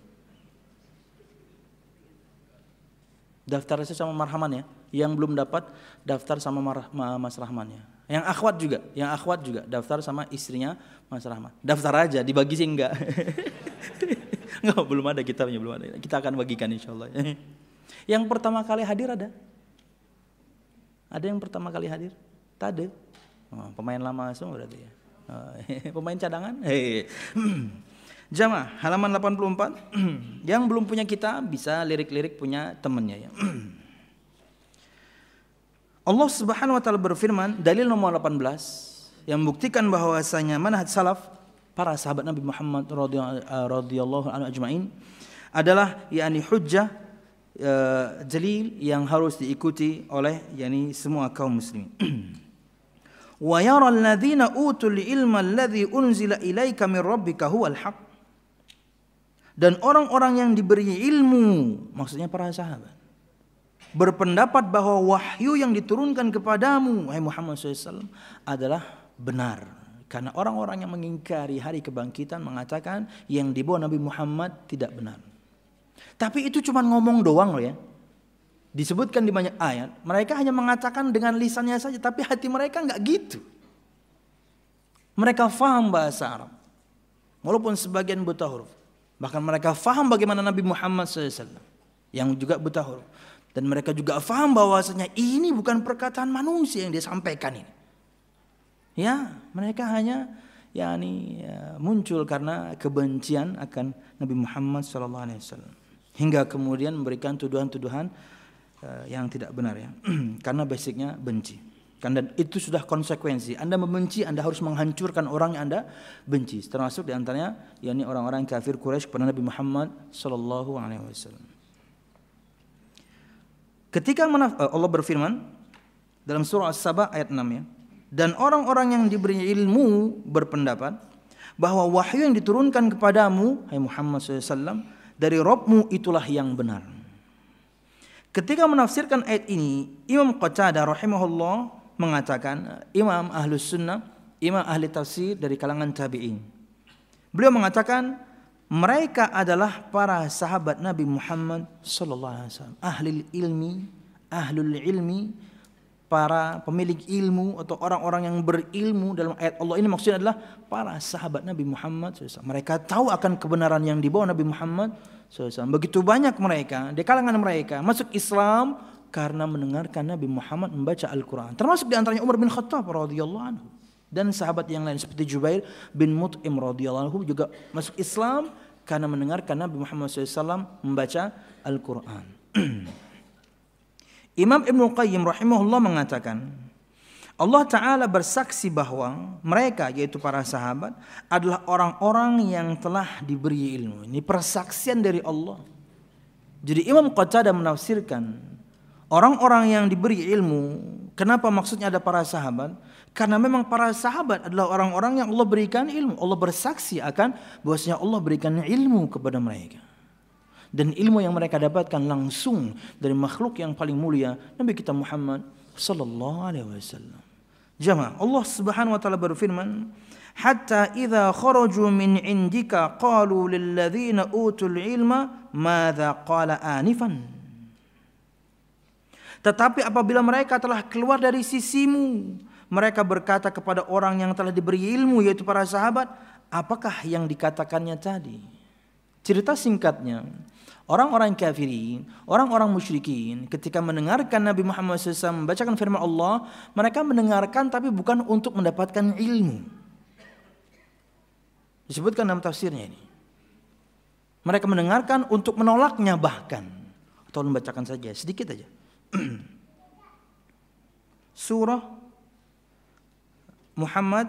Daftar aja sama Marhaman ya. Yang belum dapat daftar sama Mas Rahman ya. Yang akhwat juga, yang akhwat juga daftar sama istrinya Mas Rahman. Daftar aja, dibagi sih enggak. Enggak, belum ada kitabnya, belum ada. Kita akan bagikan insyaallah. Yang pertama kali hadir ada? Ada yang pertama kali hadir? Tak ada. Oh, pemain lama semua berarti ya. Oh, pemain cadangan? Hey. Jamaah, halaman delapan puluh empat. Yang belum punya kitab bisa lirik-lirik punya temannya ya. Allah Subhanahu wa taala berfirman, dalil nomor delapan belas yang membuktikan bahwasanya manhaj salaf para sahabat Nabi Muhammad radhiyallahu anhu ajmain adalah yakni hujjah uh, jalil yang harus diikuti oleh yakni semua kaum muslimin. Wa yara alladziina utul ilma alladzi unzila ilaika min rabbika huwal haqq. Dan orang-orang yang diberi ilmu, maksudnya para sahabat, berpendapat bahwa wahyu yang diturunkan kepadamu, wahai Muhammad shallallahu alaihi wasallam, adalah benar. Karena orang-orang yang mengingkari hari kebangkitan mengatakan yang dibawa Nabi Muhammad tidak benar. Tapi itu cuma ngomong doang loh ya. Disebutkan di banyak ayat, mereka hanya mengatakan dengan lisannya saja, tapi hati mereka enggak gitu. Mereka faham bahasa Arab, walaupun sebagian buta huruf. Bahkan mereka faham bagaimana Nabi Muhammad shallallahu alaihi wasallam yang juga buta huruf. Dan mereka juga faham bahwasanya ini bukan perkataan manusia yang dia sampaikan ini. Ya, mereka hanya yakni ya, muncul karena kebencian akan Nabi Muhammad shallallahu alaihi wasallam. Hingga kemudian memberikan tuduhan-tuduhan uh, yang tidak benar ya. Karena basicnya benci. Karena itu sudah konsekuensi. Anda membenci, Anda harus menghancurkan orang yang Anda benci. Termasuk diantaranya yakni orang-orang kafir Quraisy kepada Nabi Muhammad sallallahu alaihi wasallam. Ketika Allah berfirman dalam surah As-Saba ayat enam ya. Dan orang-orang yang diberi ilmu berpendapat bahwa wahyu yang diturunkan kepadamu, hai Muhammad sallallahu alaihi wasallam, dari Rabbmu itulah yang benar. Ketika menafsirkan ayat ini, Imam Qatadah rahimahullah mengatakan, Imam Ahlus Sunnah, Imam ahli tafsir dari kalangan tabi'in. Beliau mengatakan, mereka adalah para sahabat Nabi Muhammad sallallahu alaihi wasallam, ahli ilmi, ahlul ilmi, para pemilik ilmu atau orang-orang yang berilmu. Dalam ayat Allah ini maksudnya adalah para sahabat Nabi Muhammad shallallahu alaihi wasallam. Mereka tahu akan kebenaran yang dibawa Nabi Muhammad shallallahu alaihi wasallam. Begitu banyak mereka, di kalangan mereka masuk Islam karena mendengarkan Nabi Muhammad membaca Al-Quran. Termasuk di antaranya Umar bin Khattab radhiyallahu anhu. Dan sahabat yang lain seperti Jubair bin Mut'im radhiyallahu anhu juga masuk Islam karena mendengarkan Nabi Muhammad shallallahu alaihi wasallam membaca Al-Quran. Imam Ibnu Qayyim rahimahullah mengatakan, Allah Ta'ala bersaksi bahwa mereka, yaitu para sahabat, adalah orang-orang yang telah diberi ilmu. Ini persaksian dari Allah. Jadi Imam Qatadah menafsirkan orang-orang yang diberi ilmu. Kenapa maksudnya ada para sahabat? Karena memang para sahabat adalah orang-orang yang Allah berikan ilmu. Allah bersaksi akan bahwasanya Allah berikan ilmu kepada mereka. Dan ilmu yang mereka dapatkan langsung dari makhluk yang paling mulia, Nabi kita Muhammad sallallahu alaihi wasallam. Jamaah, Allah Subhanahu wa taala berfirman, "Hatta idza kharaju min indika qalu lil ladzina utul ilma madza qala anifan." Tetapi apabila mereka telah keluar dari sisimu, mereka berkata kepada orang yang telah diberi ilmu, yaitu para sahabat, apakah yang dikatakannya tadi? Cerita singkatnya, orang-orang kafirin, orang-orang musyrikin ketika mendengarkan Nabi Muhammad shallallahu alaihi wasallam membacakan firman Allah, mereka mendengarkan tapi bukan untuk mendapatkan ilmu. Disebutkan dalam tafsirnya ini. Mereka mendengarkan untuk menolaknya bahkan. Atau membacakan saja, sedikit aja. Surah Muhammad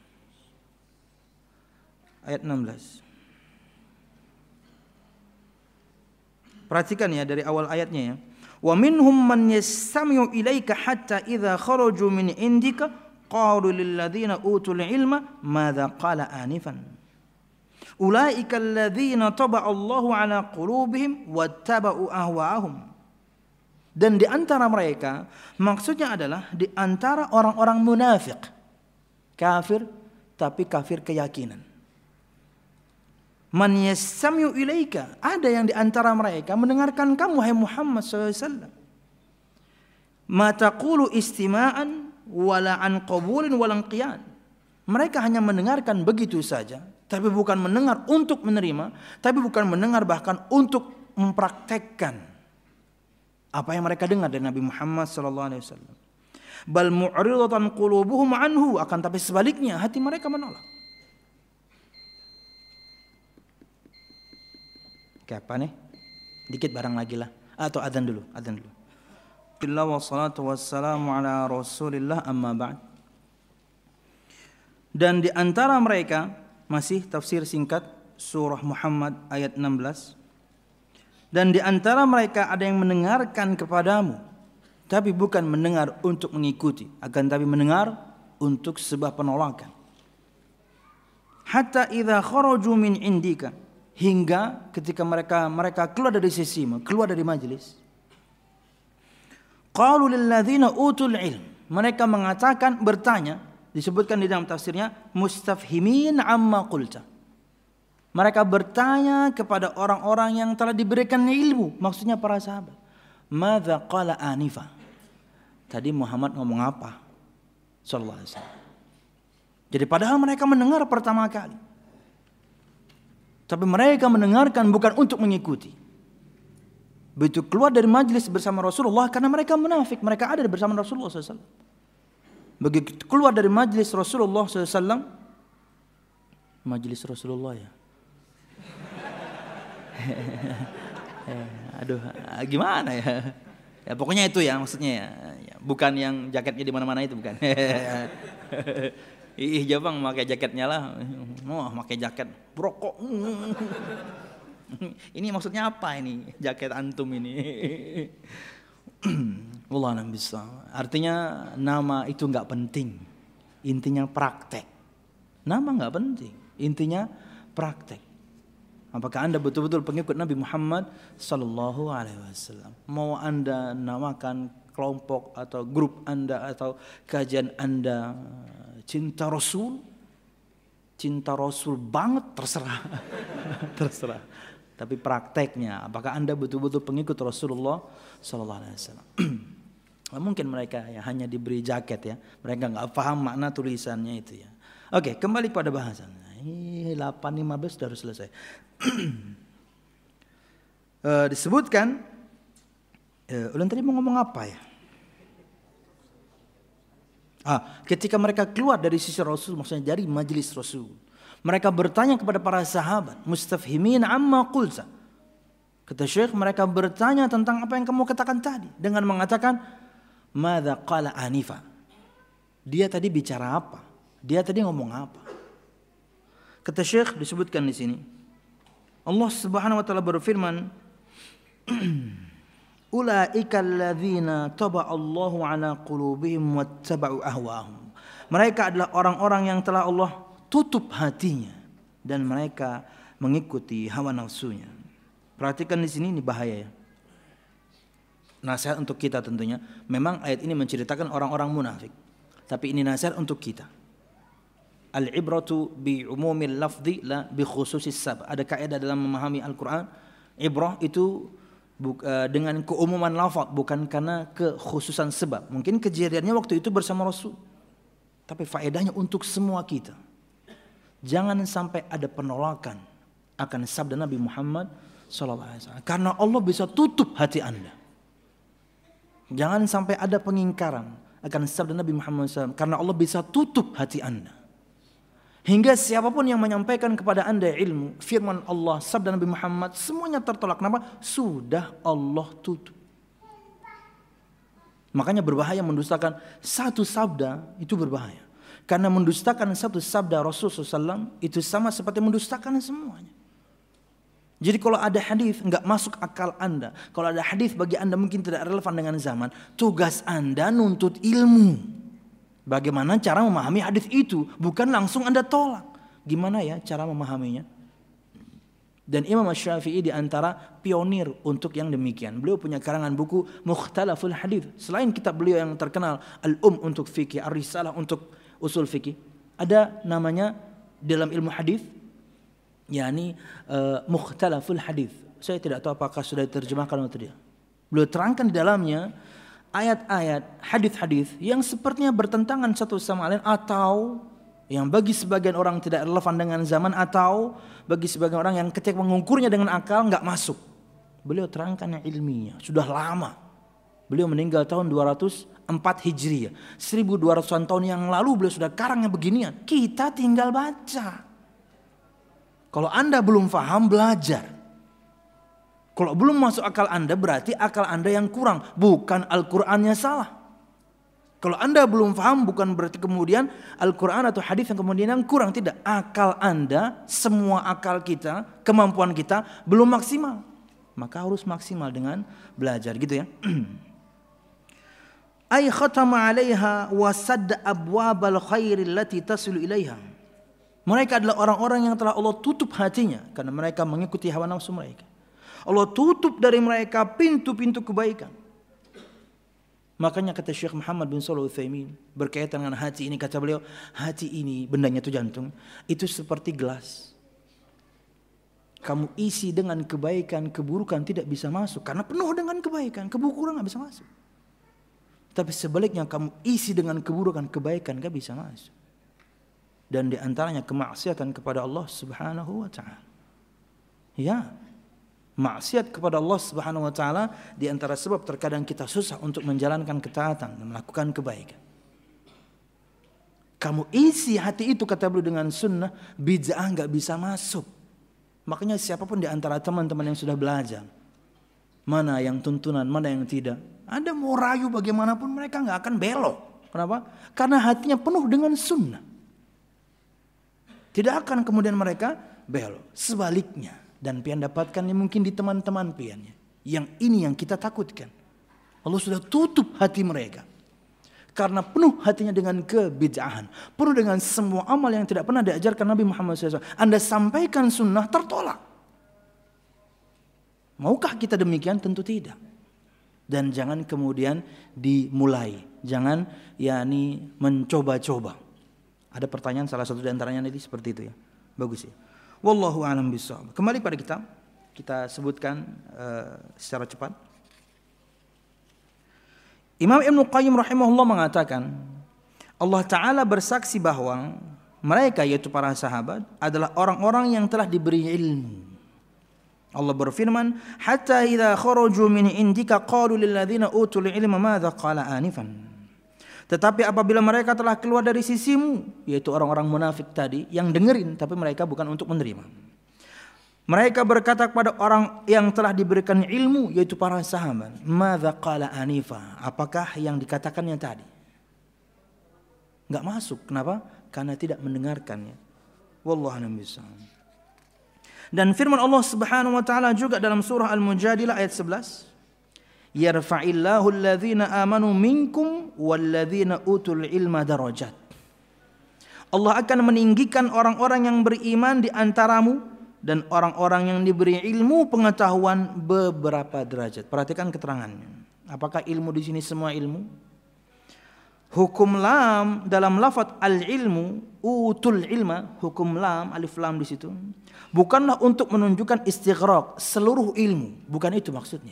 ayat enam belas. Perhatikan ya dari awal ayatnya ya. Wa minhum man yastami'u ilaika hatta idza kharaju min indika qalu lil ladzina utul ilma madza qala anifan. Ulaika alladzina taba'a Allahu ala qulubihim wattaba'u ahwa'ahum. Dan di antara mereka maksudnya adalah di antara orang-orang munafik, kafir tapi kafir keyakinan. Man yastami'u ilaika, ada yang di antara mereka mendengarkan kamu hai Muhammad sallallahu alaihi wasallam. Ma taqulu istima'an wala an qabulin wala qiyan. Mereka hanya mendengarkan begitu saja, tapi bukan mendengar untuk menerima, tapi bukan mendengar bahkan untuk mempraktekkan apa yang mereka dengar dari Nabi Muhammad sallallahu alaihi wasallam. Bal mu'ridatan qulubuhum anhu, akan tapi sebaliknya hati mereka menolak. Kapan nih? Dikit barang lagi lah. Atau adzan dulu, adzan dulu. Billah wassalatu wassalamu ala Rasulillah amma ba'd. Dan di antara mereka masih tafsir singkat surah Muhammad ayat enam belas. Dan di antara mereka ada yang mendengarkan kepadamu, tapi bukan mendengar untuk mengikuti, akan tapi mendengar untuk sebuah penolakan. Hatta idza kharaju min indika, hingga ketika mereka mereka keluar dari sisimu, keluar dari majelis. Qalu lil ladzina utul ilm, mereka mengatakan, bertanya, disebutkan di dalam tafsirnya mustafhimin amma qulta. Mereka bertanya kepada orang-orang yang telah diberikan ilmu, maksudnya para sahabat. Madza qala anifa? Tadi Muhammad ngomong apa? Sallallahu alaihi wasallam. Jadi padahal mereka mendengar pertama kali. Tapi mereka mendengarkan bukan untuk mengikuti. Begitu keluar dari majelis bersama Rasulullah, karena mereka munafik, mereka ada bersama Rasulullah sallallahu alaihi wasallam. Begitu keluar dari majelis Rasulullah sallallahu alaihi wasallam, majelis Rasulullah ya. Aduh, gimana ya? Ya pokoknya itu ya maksudnya ya. Bukan yang jaketnya di mana-mana itu bukan. Ih, Jabang pakai jaketnya lah. Oh, pakai jaket brokok. Ini maksudnya apa ini? Jaket antum ini. Wallah alam bisa. Artinya nama itu enggak penting. Intinya praktek. Nama enggak penting. Intinya praktek. Apakah Anda betul-betul pengikut Nabi Muhammad sallallahu alaihi wasallam? Mau Anda namakan kelompok atau grup Anda atau kajian Anda cinta Rasul? Cinta Rasul banget terserah. Terserah. Tapi prakteknya apakah Anda betul-betul pengikut Rasulullah sallallahu alaihi wasallam? Mungkin mereka ya hanya diberi jaket ya. Mereka enggak paham makna tulisannya itu ya. Oke, kembali pada bahasan. delapan lima belas sudah selesai. uh, disebutkan uh, ulang tadi mau ngomong apa ya? Ah, ketika mereka keluar dari sisi Rasul, maksudnya dari majelis Rasul, mereka bertanya kepada para sahabat, mustafhimin amma qulta. Kata Syekh, mereka bertanya tentang apa yang kamu katakan tadi dengan mengatakan madza qala anifa. Dia tadi bicara apa? Dia tadi ngomong apa? Kata Syekh disebutkan di sini, Allah Subhanahu wa taala berfirman, ulaika alladzina taba'allahu ala qulubihim wattaba'u ahwahum. Mereka adalah orang-orang yang telah Allah tutup hatinya dan mereka mengikuti hawa nafsunya. Perhatikan di sini, ini bahaya ya. Nasihat untuk kita tentunya. Memang ayat ini menceritakan orang-orang munafik, tapi ini nasihat untuk kita. Al-ibratu bi umumil lafzi la bi khususis sabab. Ada kaidah dalam memahami Al-Qur'an, ibrah itu dengan keumuman lafaz, bukan karena kekhususan sebab. Mungkin kejadiannya waktu itu bersama Rasul, tapi faedahnya untuk semua kita. Jangan sampai ada penolakan akan sabda Nabi Muhammad sallallahu alaihi wasallam, karena Allah bisa tutup hati Anda. Jangan sampai ada pengingkaran akan sabda Nabi Muhammad sallallahu alaihi wasallam, karena Allah bisa tutup hati Anda. Hingga siapapun yang menyampaikan kepada Anda ilmu, firman Allah, sabda Nabi Muhammad, semuanya tertolak. Kenapa? Sudah Allah tutup. Makanya berbahaya mendustakan satu sabda, itu berbahaya. Karena mendustakan satu sabda Rasulullah sallallahu alaihi wasallam itu sama seperti mendustakan semuanya. Jadi kalau ada hadis enggak masuk akal Anda, kalau ada hadis bagi Anda mungkin tidak relevan dengan zaman, tugas Anda nuntut ilmu. Bagaimana cara memahami hadis itu, bukan langsung Anda tolak. Gimana ya cara memahaminya? Dan Imam Asy-Syafi'i di antara pionir untuk yang demikian. Beliau punya karangan buku Mukhtalaful Hadits. Selain kitab beliau yang terkenal Al-Um untuk fikih, Ar-Risalah untuk usul fikih, ada namanya dalam ilmu hadis, yakni uh, Mukhtalaful Hadits. Saya tidak tahu apakah sudah diterjemahkan atau tidak. Beliau terangkan di dalamnya ayat-ayat, hadis-hadis yang sepertinya bertentangan satu sama lain, atau yang bagi sebagian orang tidak relevan dengan zaman, atau bagi sebagian orang yang ketika mengukurnya dengan akal nggak masuk. Beliau terangkan yang ilmiah, sudah lama. Beliau meninggal tahun dua ratus empat Hijriah, seribu dua ratusan tahun yang lalu beliau sudah karangnya beginian. Kita tinggal baca. Kalau Anda belum paham, belajar. Kalau belum masuk akal Anda, berarti akal Anda yang kurang, bukan Al-Qur'annya salah. Kalau Anda belum paham, bukan berarti kemudian Al-Qur'an atau hadis yang kemudian yang kurang, tidak. Akal Anda, semua akal kita, kemampuan kita belum maksimal. Maka harus maksimal dengan belajar, gitu ya. Ay khatama 'alaiha wa sadda abwabal khairi allati tasilu ilaiha. Mereka adalah orang-orang yang telah Allah tutup hatinya karena mereka mengikuti hawa nafsu mereka. Allah tutup dari mereka pintu-pintu kebaikan. Makanya kata Syekh Muhammad bin Shalih Al-Utsaimin berkaitan dengan hati ini, kata beliau, hati ini, bendanya itu jantung, itu seperti gelas. kamu isi dengan kebaikan, keburukan tidak bisa masuk. Karena penuh dengan kebaikan, keburukan nggak bisa masuk. Tapi sebaliknya kamu isi dengan keburukan, kebaikan nggak bisa masuk. Dan diantaranya kemaksiatan kepada Allah Subhanahu Wa Taala. Ya, maksiat kepada Allah Subhanahu Wa Taala diantara sebab terkadang kita susah untuk menjalankan ketaatan dan melakukan kebaikan. Kamu isi hati itu kata beliau dengan sunnah, bid'ah nggak bisa masuk. Makanya siapapun di antara teman-teman yang sudah belajar, mana yang tuntunan, mana yang tidak, ada mau rayu bagaimanapun mereka nggak akan belok. Kenapa? Karena hatinya penuh dengan sunnah. Tidak akan kemudian mereka belok. Sebaliknya, dan pian dapatkan mungkin di teman-teman piannya. Yang ini yang kita takutkan. Allah sudah tutup hati mereka. Karena penuh hatinya dengan kebid'ahan. Penuh dengan semua amal yang tidak pernah diajarkan Nabi Muhammad shallallahu alaihi wasallam. Anda sampaikan sunnah tertolak. Maukah kita demikian? Tentu tidak. Dan jangan kemudian dimulai. Jangan yakni mencoba-coba. Ada pertanyaan salah satu di antaranya nanti seperti itu ya. Bagus ya. Wallahu a'lam bishawab. Kembali pada kitab. Kita sebutkan uh, secara cepat. Imam Ibnu Qayyim rahimahullah mengatakan, Allah Ta'ala bersaksi bahwa mereka yaitu para sahabat adalah orang-orang yang telah diberi ilmu. Allah berfirman, hatta idza kharaju min indika qalu lil ladzina utul ilma madza qala anifan. Tetapi apabila mereka telah keluar dari sisimu, yaitu orang-orang munafik tadi yang dengerin tapi mereka bukan untuk menerima. Mereka berkata kepada orang yang telah diberikan ilmu, yaitu para sahabat, madza qala anifa, apakah yang dikatakannya tadi? Enggak masuk. Kenapa? Karena tidak mendengarkannya. Wallahu a'lam bishawab. Dan firman Allah Subhanahu wa taala juga dalam surah Al-Mujadilah ayat sebelas, yarfa'illahu alladhina amanu minkum walladhina utul ilma darajat. Allah akan meninggikan orang-orang yang beriman di antaramu dan orang-orang yang diberi ilmu pengetahuan beberapa derajat. Perhatikan keterangannya. Apakah ilmu di sini semua ilmu? Hukum lam dalam lafaz al-ilmu, utul ilma, hukum lam, alif lam di situ, bukanlah untuk menunjukkan istighraq seluruh ilmu, bukan itu maksudnya.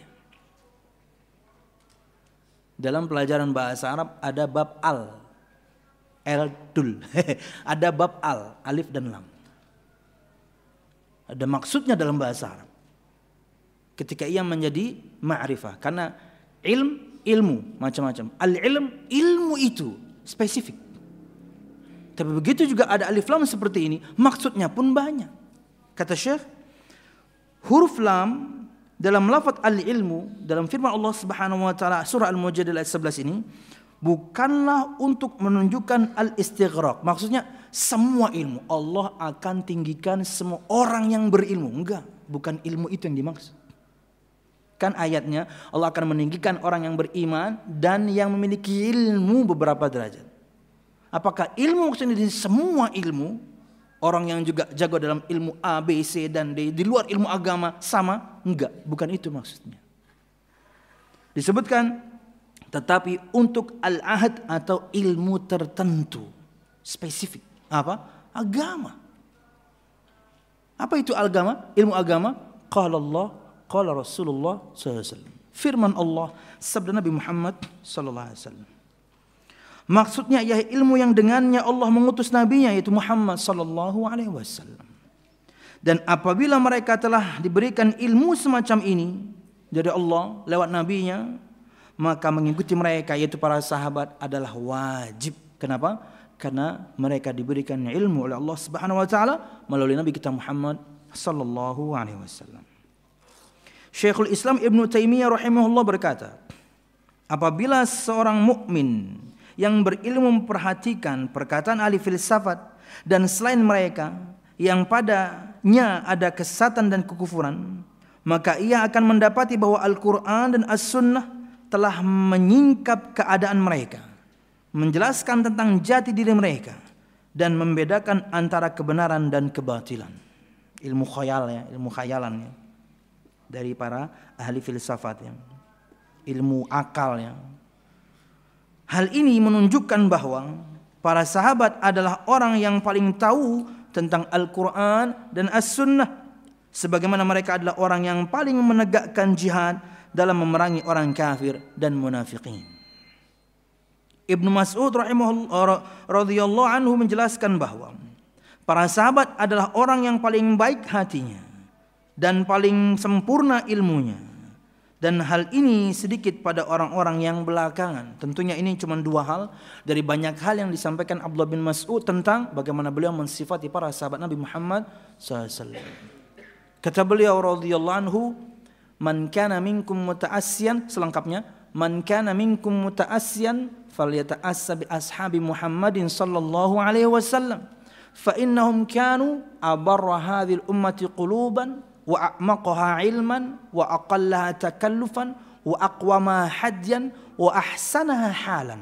Dalam pelajaran bahasa Arab ada bab al, el-dul, ada bab al, alif dan lam. Ada maksudnya dalam bahasa Arab. Ketika ia menjadi ma'rifah, karena ilm, ilmu macam-macam. Al-ilm, ilmu itu spesifik. Tapi begitu juga ada alif lam seperti ini, maksudnya pun banyak. Kata Syekh, huruf lam dalam lafaz al-ilmu dalam firman Allah Subhanahu wa taala surah Al-Mujadilah ayat sebelas ini bukanlah untuk menunjukkan al-istighraq. Maksudnya semua ilmu Allah akan tinggikan semua orang yang berilmu. Enggak, bukan ilmu itu yang dimaksud. Kan ayatnya Allah akan meninggikan orang yang beriman dan yang memiliki ilmu beberapa derajat. Apakah ilmu maksudnya di semua ilmu? Orang yang juga jago dalam ilmu A, B, C dan D di luar ilmu agama sama? Enggak, bukan itu maksudnya. Disebutkan tetapi untuk al-ahad atau ilmu tertentu spesifik. Apa? Agama. Apa itu agama? Ilmu agama? Qala Allah, qala Rasulullah sallallahu alaihi wasallam. Firman Allah, sabda Nabi Muhammad sallallahu alaihi wasallam. Maksudnya ialah ilmu yang dengannya Allah mengutus nabinya yaitu Muhammad sallallahu alaihi wasallam. Dan apabila mereka telah diberikan ilmu semacam ini dari Allah lewat nabinya, maka mengikuti mereka yaitu para sahabat adalah wajib. Kenapa? Karena mereka diberikan ilmu oleh Allah Subhanahu wa taala melalui nabi kita Muhammad sallallahu alaihi wasallam. Syekhul Islam Ibnu Taimiyah rahimahullah berkata, apabila seorang mukmin yang berilmu memperhatikan perkataan ahli filsafat dan selain mereka yang padanya ada kesesatan dan kekufuran, maka ia akan mendapati bahwa Al-Quran dan As-Sunnah telah menyingkap keadaan mereka, menjelaskan tentang jati diri mereka dan membedakan antara kebenaran dan kebatilan. Ilmu khayal ya, ilmu khayalannya dari para ahli filsafat ya, ilmu akal ya. Hal ini menunjukkan bahwa para sahabat adalah orang yang paling tahu tentang Al-Quran dan As-Sunnah sebagaimana mereka adalah orang yang paling menegakkan jihad dalam memerangi orang kafir dan munafiqin. Ibnu Mas'ud rahimahullah radhiyallahu anhu menjelaskan bahwa para sahabat adalah orang yang paling baik hatinya dan paling sempurna ilmunya. Dan hal ini sedikit pada orang-orang yang belakangan. Tentunya ini cuma dua hal dari banyak hal yang disampaikan Abdullah bin Mas'ud tentang bagaimana beliau mensifati para sahabat Nabi Muhammad sallallahu alaihi wasallam. Kata beliau radhiyallahu anhu, "Man kana minkum muta'assiyan," selengkapnya, "Man kana minkum muta'assiyan falyata'assa bi ashabi Muhammadin sallallahu alaihi wasallam, fa innahum kanu abarra hadhil ummati quluban wa a'maqaha ilman wa aqallaha takallufan wa aqwama hadyan wa ahsanaha halan.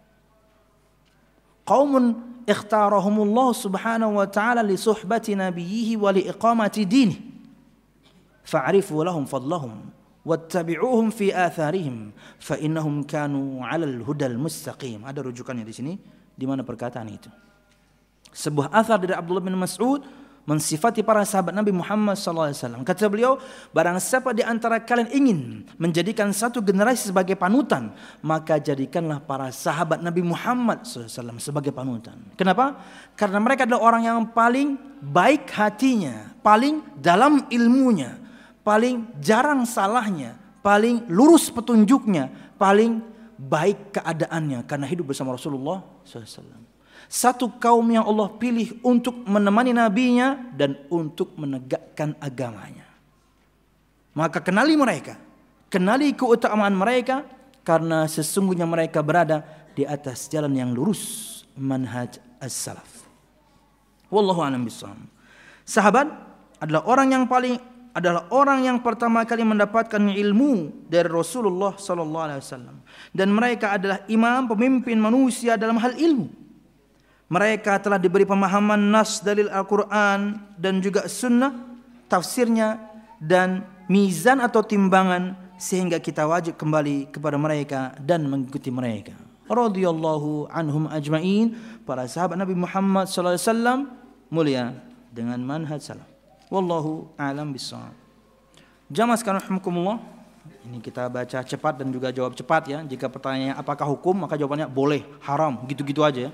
Qaumun ikhtarahumullah subhanahu wa ta'ala li suhbati nabiyhi wa li iqamati dinihi fa'rifu lahum fadlahum wattabi'uhum fi atharihim fa innahum kanu 'alal hudal mustaqim." Ada rujukannya di sini di mana perkataan itu. Sebuah athar dari Abdullah bin Mas'ud mensifati para sahabat Nabi Muhammad sallallahu alaihi wasallam. Kata beliau, barang siapa di antara kalian ingin menjadikan satu generasi sebagai panutan, maka jadikanlah para sahabat Nabi Muhammad sallallahu alaihi wasallam sebagai panutan. Kenapa? Karena mereka adalah orang yang paling baik hatinya, paling dalam ilmunya, paling jarang salahnya, paling lurus petunjuknya, paling baik keadaannya karena hidup bersama Rasulullah sallallahu alaihi wasallam. Satu kaum yang Allah pilih untuk menemani nabinya dan untuk menegakkan agamanya. Maka kenali mereka, kenali keutamaan mereka, karena sesungguhnya mereka berada di atas jalan yang lurus, manhaj as-salaf. Wallahu a'lam bishawab. Sahabat adalah orang yang paling adalah orang yang pertama kali mendapatkan ilmu dari Rasulullah sallallahu alaihi wasallam, dan mereka adalah imam pemimpin manusia dalam hal ilmu. Mereka telah diberi pemahaman nas dalil Al-Quran dan juga sunnah, tafsirnya dan mizan atau timbangan, sehingga kita wajib kembali kepada mereka dan mengikuti mereka. Radhiyallahu anhum ajma'in. Para sahabat Nabi Muhammad sallallahu alaihi wasallam mulia dengan manhaj salaf. Wallahu a'lam bishawab. Jamaah sekalian rahimakumullah, ini kita baca cepat dan juga jawab cepat ya. Jika pertanyaannya apakah hukum, maka jawabannya boleh, haram, gitu-gitu aja ya.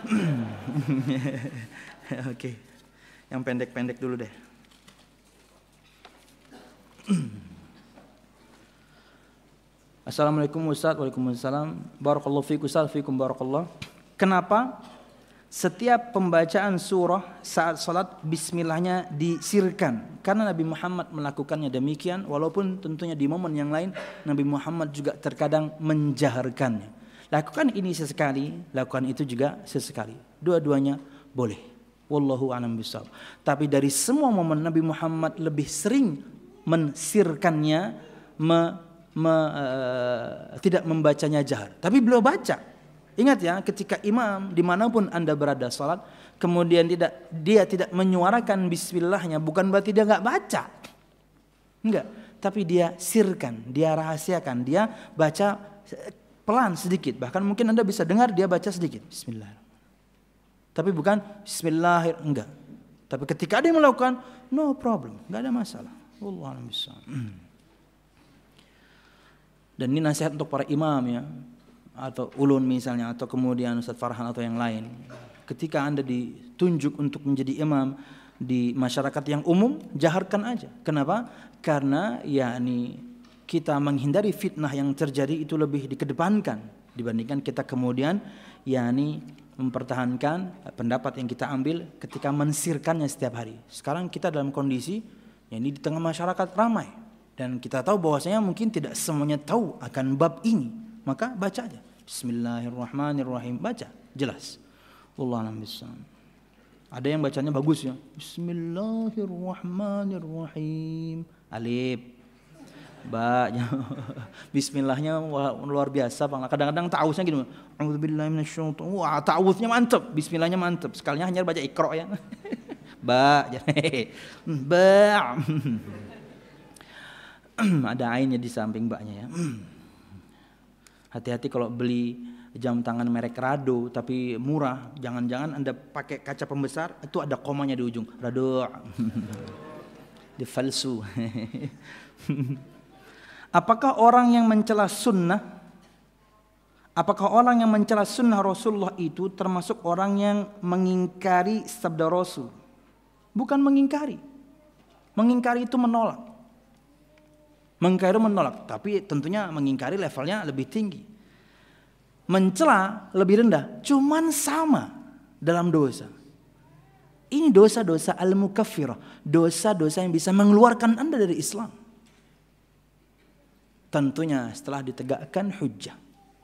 Oke, yang pendek-pendek dulu deh. Assalamualaikum Ustaz. Waalaikumsalam. Barakallahu fiikum Ustaz, fiikum barakallah. Kenapa setiap pembacaan surah saat salat bismillahnya disirkan? Karena Nabi Muhammad melakukannya demikian, walaupun tentunya di momen yang lain Nabi Muhammad juga terkadang menjaharkannya. Lakukan ini sesekali, lakukan itu juga sesekali. Dua-duanya boleh. Wallahu a'lam bishawab. Tapi dari semua momen Nabi Muhammad lebih sering mensirkannya, me, me, uh, tidak membacanya jahar. Tapi beliau baca. Ingat ya, ketika imam dimanapun anda berada salat, kemudian tidak dia tidak menyuarakan bismillahnya, bukan berarti dia nggak baca. Enggak. Tapi dia sirkan, dia rahasiakan, dia baca pelan sedikit, bahkan mungkin anda bisa dengar dia baca sedikit bismillah, tapi bukan bismillah, enggak. Tapi ketika dia melakukan, no problem, enggak ada masalah. Wallahu a'lam bishawab. Dan ini nasihat untuk para imam ya, atau ulun misalnya, atau kemudian Ustaz Farhan atau yang lain. Ketika anda ditunjuk untuk menjadi imam di masyarakat yang umum, jaharkan aja. Kenapa? Karena yakni kita menghindari fitnah yang terjadi itu lebih dikedepankan dibandingkan kita kemudian yakni mempertahankan pendapat yang kita ambil ketika mensirkannya setiap hari. Sekarang kita dalam kondisi yakni di tengah masyarakat ramai dan kita tahu bahwasanya mungkin tidak semuanya tahu akan bab ini, maka baca aja Bismillahirrahmanirrahim, baca jelas. Wallahu a'lam bishawab. Ada yang bacanya bagus ya, Bismillahirrahmanirrahim, alif ba, bismillahnya luar biasa. Kadang-kadang ta'awuznya gini, a'udzubillahi minasyaitonir, wah ta'awuznya mantep, bismillahnya mantep. Sekalinya hanya baca Iqra ya. Ba, ba. Ada ainnya di samping baknya ya. Hati-hati kalau beli jam tangan merek Rado tapi murah, jangan-jangan anda pakai kaca pembesar itu ada komanya di ujung, Rado. Di falsu. Apakah orang yang mencela sunnah, apakah orang yang mencela sunnah Rasulullah itu termasuk orang yang mengingkari sabda Rasul? Bukan mengingkari. Mengingkari itu menolak. Mengingkari menolak, tapi tentunya mengingkari levelnya lebih tinggi. Mencela lebih rendah, cuman sama dalam dosa. Ini dosa-dosa al-mukaffirah, dosa-dosa yang bisa mengeluarkan Anda dari Islam. Tentunya setelah ditegakkan hujjah.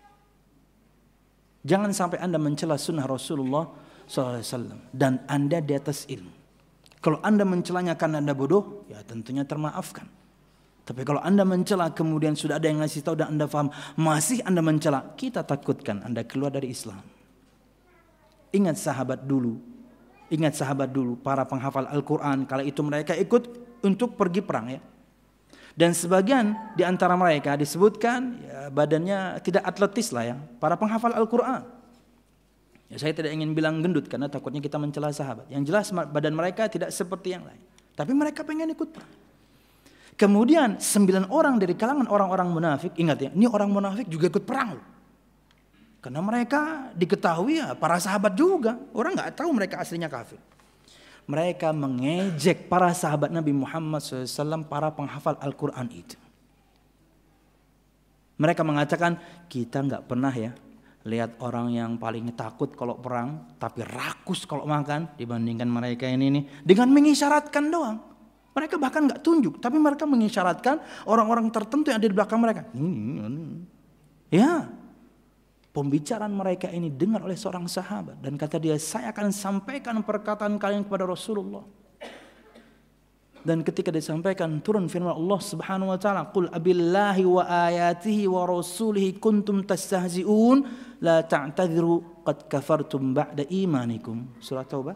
Jangan sampai Anda mencela sunnah Rasulullah shallallahu alaihi wasallam dan Anda di atas ilmu. Kalau Anda mencelanya karena Anda bodoh, ya tentunya termaafkan. Tapi kalau Anda mencela kemudian sudah ada yang ngasih tahu dan Anda paham, masih Anda mencela, kita takutkan Anda keluar dari Islam. Ingat sahabat dulu, ingat sahabat dulu, para penghafal Al-Quran, kala itu mereka ikut untuk pergi perang ya. Dan sebagian di antara mereka disebutkan ya, badannya tidak atletis lah ya, para penghafal Al-Quran. Ya, saya tidak ingin bilang gendut karena takutnya kita mencela sahabat. Yang jelas badan mereka tidak seperti yang lain. Tapi mereka pengen ikut perang. Kemudian sembilan orang dari kalangan orang-orang munafik, ingat ya, ini orang munafik juga ikut perang loh. Karena mereka diketahui ya para sahabat juga. Orang nggak tahu mereka aslinya kafir. Mereka mengejek para sahabat Nabi Muhammad shallallahu alaihi wasallam, para penghafal Al-Quran itu. Mereka mengatakan, kita nggak pernah ya lihat orang yang paling takut kalau perang, tapi rakus kalau makan dibandingkan mereka ini nih. Dengan mengisyaratkan doang. Mereka bahkan nggak tunjuk, tapi mereka mengisyaratkan orang-orang tertentu yang ada di belakang mereka. Ya, pembicaraan mereka ini dengar oleh seorang sahabat dan kata dia, saya akan sampaikan perkataan kalian kepada Rasulullah. Dan ketika disampaikan turun firman Allah Subhanahu wa taala, "Qul abillahi wa ayatihi wa rasulihi kuntum tastahzi'un la ta'tadhiru qad kafartum ba'da imanikum." Surah Taubah.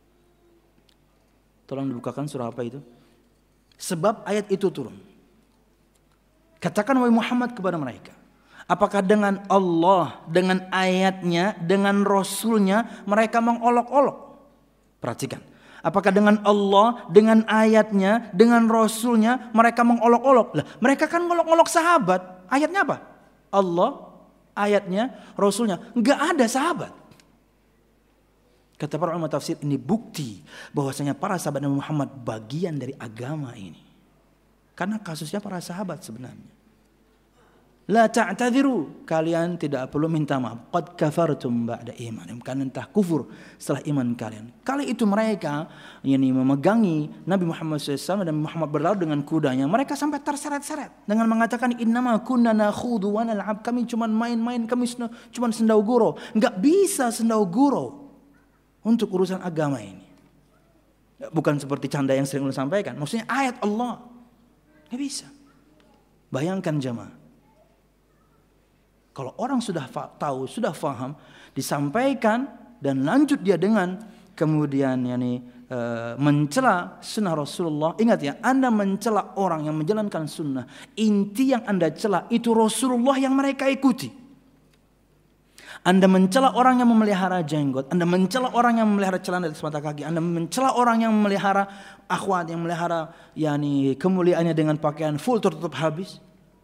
Tolong dibukakan surah apa itu? Sebab ayat itu turun. Katakan wahai Muhammad kepada mereka, apakah dengan Allah, dengan ayatnya, dengan Rasulnya mereka mengolok-olok? Perhatikan. Apakah dengan Allah, dengan ayatnya, dengan Rasulnya mereka mengolok-olok? Lah, mereka kan ngolok-olok sahabat. Ayatnya apa? Allah, ayatnya, Rasulnya. Enggak ada sahabat. Kata para ulama tafsir, ini bukti bahwasanya para sahabat Nabi Muhammad bagian dari agama ini. Karena kasusnya para sahabat sebenarnya. La ta'tadhiru, kalian tidak perlu minta maaf. Qad kafartum ba'da imanim, kalian telah kufur setelah iman kalian. Kali itu mereka yakni memegangi Nabi Muhammad shallallahu alaihi wasallam dan Muhammad berlalu dengan kudanya. Mereka sampai terseret-seret dengan mengatakan innama kunna nakhudu wa nal'ab, kami cuma main-main, kami cuma sendau gurau. Enggak bisa sendau gurau untuk urusan agama ini. Bukan seperti canda yang sering saya sampaikan. Maksudnya ayat Allah. Nggak bisa. Bayangkan jemaah. Kalau orang sudah tahu, sudah faham, disampaikan dan lanjut dia dengan kemudian yakni e, mencela sunnah Rasulullah. Ingat ya, Anda mencela orang yang menjalankan sunnah. Inti yang Anda cela itu Rasulullah yang mereka ikuti. Anda mencela orang yang memelihara jenggot, Anda mencela orang yang memelihara celana di semata kaki, Anda mencela orang yang memelihara akhwat, yang memelihara yakni kemuliaannya dengan pakaian full tertutup habis.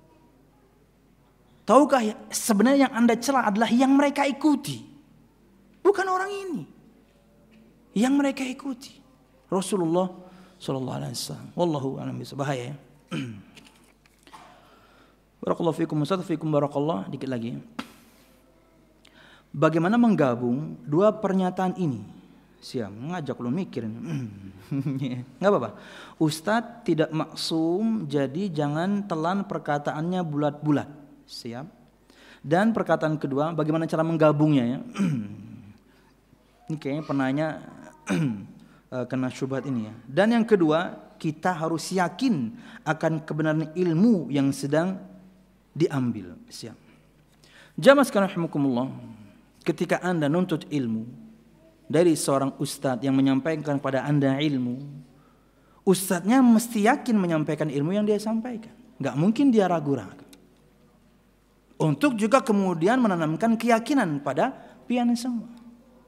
Tahukah ya, sebenarnya yang Anda cela adalah yang mereka ikuti, bukan orang ini. Yang mereka ikuti Rasulullah sallallahu alaihi wasallam. Wallahu a'lam bishawab. Bahaya ya. Barakallahu fikum, ustaz fikum barakallah. Dikit lagi. Bagaimana menggabung dua pernyataan ini? Siap, ngajak lu mikirin. Enggak apa-apa. Ustadz tidak maksum, jadi jangan telan perkataannya bulat-bulat. Siap. Dan perkataan kedua, bagaimana cara menggabungnya ya? Ini kayaknya penanya kena syubhat ini ya. Dan yang kedua, kita harus yakin akan kebenaran ilmu yang sedang diambil. Siap. Jamaah sekalian rahimakumullah. Ketika Anda nuntut ilmu dari seorang ustadz yang menyampaikan kepada Anda ilmu, ustadznya mesti yakin menyampaikan ilmu yang dia sampaikan. Gak mungkin dia ragu-ragu. Untuk juga kemudian menanamkan keyakinan pada pian semua.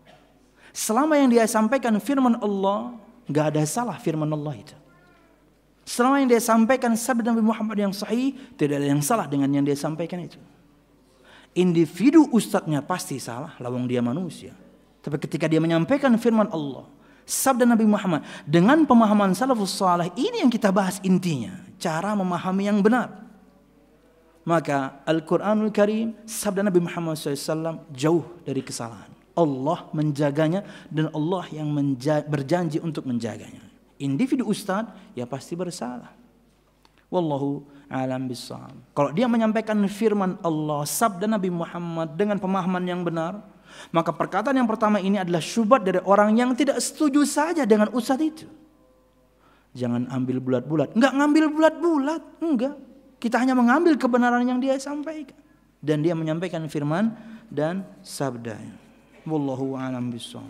Selama yang dia sampaikan firman Allah, gak ada salah firman Allah itu. Selama yang dia sampaikan sabda Nabi Muhammad yang sahih, tidak ada yang salah dengan yang dia sampaikan itu. Individu ustadznya pasti salah, lawang dia manusia. Tapi ketika dia menyampaikan firman Allah, sabda Nabi Muhammad dengan pemahaman salafus salih, ini yang kita bahas intinya, cara memahami yang benar. Maka Al-Quranul Karim, sabda Nabi Muhammad shallallahu alaihi wasallam jauh dari kesalahan. Allah menjaganya dan Allah yang menja- berjanji untuk menjaganya. Individu ustadz ya pasti bersalah. Wallahu a'lam bissawab. Kalau dia menyampaikan firman Allah, sabda Nabi Muhammad dengan pemahaman yang benar, maka perkataan yang pertama ini adalah syubhat dari orang yang tidak setuju saja dengan ustadz itu. Jangan ambil bulat-bulat. Enggak ngambil bulat-bulat, enggak. Kita hanya mengambil kebenaran yang dia sampaikan. Dan dia menyampaikan firman dan sabdanya. Wallahu a'lam bissawab.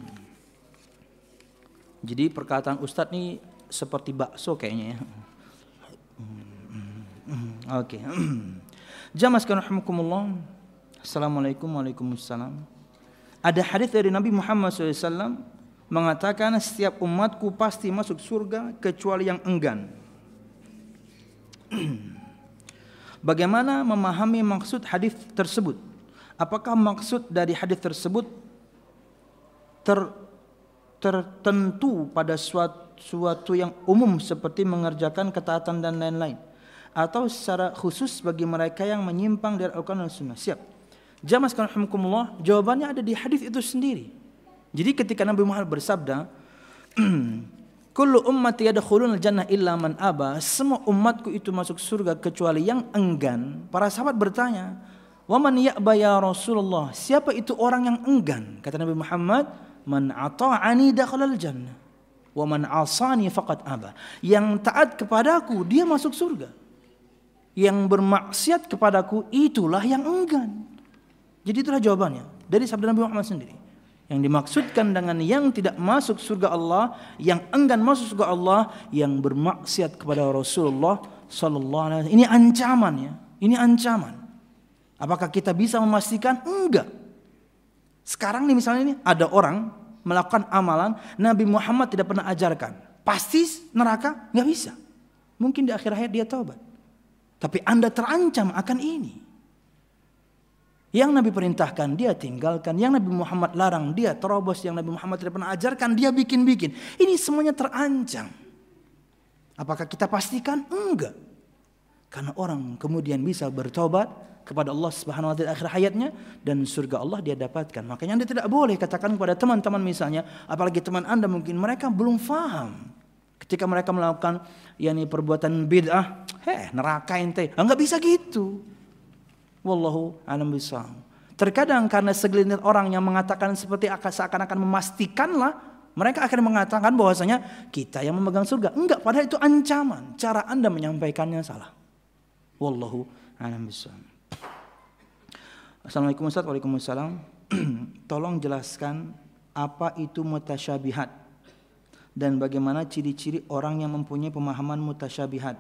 Jadi perkataan ustadz ini seperti bakso kayaknya ya. Oke. Okay. Jamaah sekalian rahimakumullah. Assalamualaikum waalaikumsalam. Ada hadis dari Nabi Muhammad shallallahu alaihi wasallam mengatakan setiap umatku pasti masuk surga kecuali yang enggan. Bagaimana memahami maksud hadis tersebut? Apakah maksud dari hadis tersebut ter, tertentu pada suatu, suatu yang umum seperti mengerjakan ketaatan dan lain-lain, atau secara khusus bagi mereka yang menyimpang dari Al-Quran dan Sunnah? Siap. Jamaah sekalian rahimakumullah, jawabannya ada di hadis itu sendiri. Jadi ketika Nabi Muhammad bersabda, kullu ummati yadkhulunal jannah illa man aba, semua umatku itu masuk surga kecuali yang enggan. Para sahabat bertanya, wa man ya'ba ya Rasulullah, siapa itu orang yang enggan? Kata Nabi Muhammad, man ata'ani dakhalal jannah wa man asani faqad aba. Yang taat kepadaku dia masuk surga, yang bermaksiat kepadaku itulah yang enggan. Jadi itulah jawabannya dari sabda Nabi Muhammad sendiri. Yang dimaksudkan dengan yang tidak masuk surga Allah, yang enggan masuk surga Allah, yang bermaksiat kepada Rasulullah sallallahu alaihi wasallam. Ini ancaman ya. Ini ancaman. Apakah kita bisa memastikan? Enggak. Sekarang nih misalnya ini ada orang melakukan amalan Nabi Muhammad tidak pernah ajarkan. Pasti neraka? Enggak bisa. Mungkin di akhir hayat dia taubat. Tapi Anda terancam akan ini. Yang Nabi perintahkan dia tinggalkan, yang Nabi Muhammad larang dia terobos, yang Nabi Muhammad tidak pernah ajarkan dia bikin-bikin. Ini semuanya terancam. Apakah kita pastikan? Enggak. Karena orang kemudian bisa bertobat kepada Allah Subhanahu wa taala akhir hayatnya dan surga Allah dia dapatkan. Makanya Anda tidak boleh katakan kepada teman-teman misalnya, apalagi teman Anda mungkin mereka belum faham. Ketika mereka melakukan yakni perbuatan bid'ah, heh neraka ente. Enggak bisa gitu. Wallahu a'lam bishawab. Terkadang karena segelintir orang yang mengatakan seperti seakan-akan memastikanlah, mereka akhirnya mengatakan bahwasanya kita yang memegang surga. Enggak, padahal itu ancaman. Cara Anda menyampaikannya salah. Wallahu a'lam bishawab. Assalamualaikum Ustaz. Waalaikumsalam. Tolong jelaskan apa itu mutasyabihat dan bagaimana ciri-ciri orang yang mempunyai pemahaman mutasyabihat.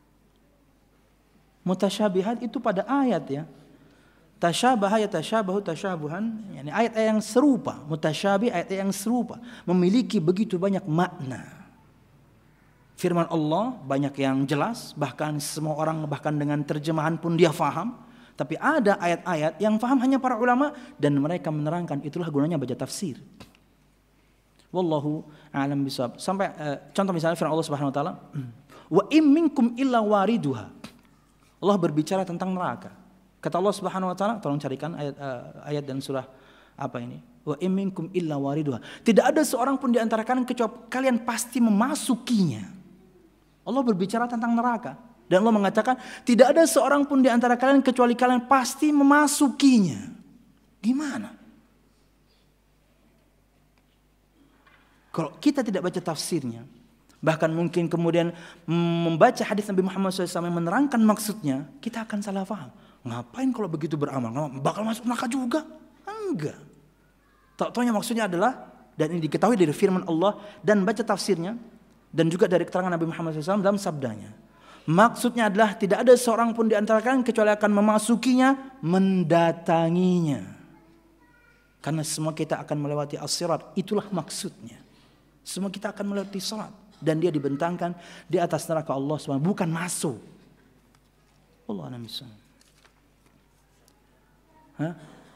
Mutasyabihat itu pada ayat ya. Tasyabaha yatasyabahu tasyabuhan, yani ayat-ayat yang serupa, mutasyabih ayat-ayat yang serupa, memiliki begitu banyak makna. Firman Allah banyak yang jelas, bahkan semua orang bahkan dengan terjemahan pun dia faham. Tapi ada ayat-ayat yang faham hanya para ulama dan mereka menerangkan, itulah gunanya baca tafsir. Wallahu a'lam bishawab. Sampai uh, contoh misalnya firman Allah Subhanahu wa taala, wa im minkum illa wariduha. Allah berbicara tentang neraka. Kata Allah Subhanahu wa taala, tolong carikan ayat uh, ayat dan surah apa ini? Wa im minkum illa wariduha. Tidak ada seorang pun di antara kalian kecuali kalian pasti memasukinya. Allah berbicara tentang neraka dan Allah mengatakan tidak ada seorang pun di antara kalian kecuali kalian pasti memasukinya. Gimana? Kalau kita tidak baca tafsirnya, bahkan mungkin kemudian membaca hadis Nabi Muhammad shallallahu alaihi wasallam yang menerangkan maksudnya, kita akan salah paham. Ngapain kalau begitu beramal? Bakal masuk neraka juga? Enggak. Tak-taunya maksudnya adalah, dan ini diketahui dari firman Allah dan baca tafsirnya, dan juga dari keterangan Nabi Muhammad shallallahu alaihi wasallam dalam sabdanya. Maksudnya adalah tidak ada seorang pun di antara kalian kecuali akan memasukinya, mendatanginya. Karena semua kita akan melewati as-sirat, itulah maksudnya. Semua kita akan melewati salat. dan dia dibentangkan di atas neraka Allah subhanahu wa taala, bukan masuk. Allah a'lam bishawab. Hah?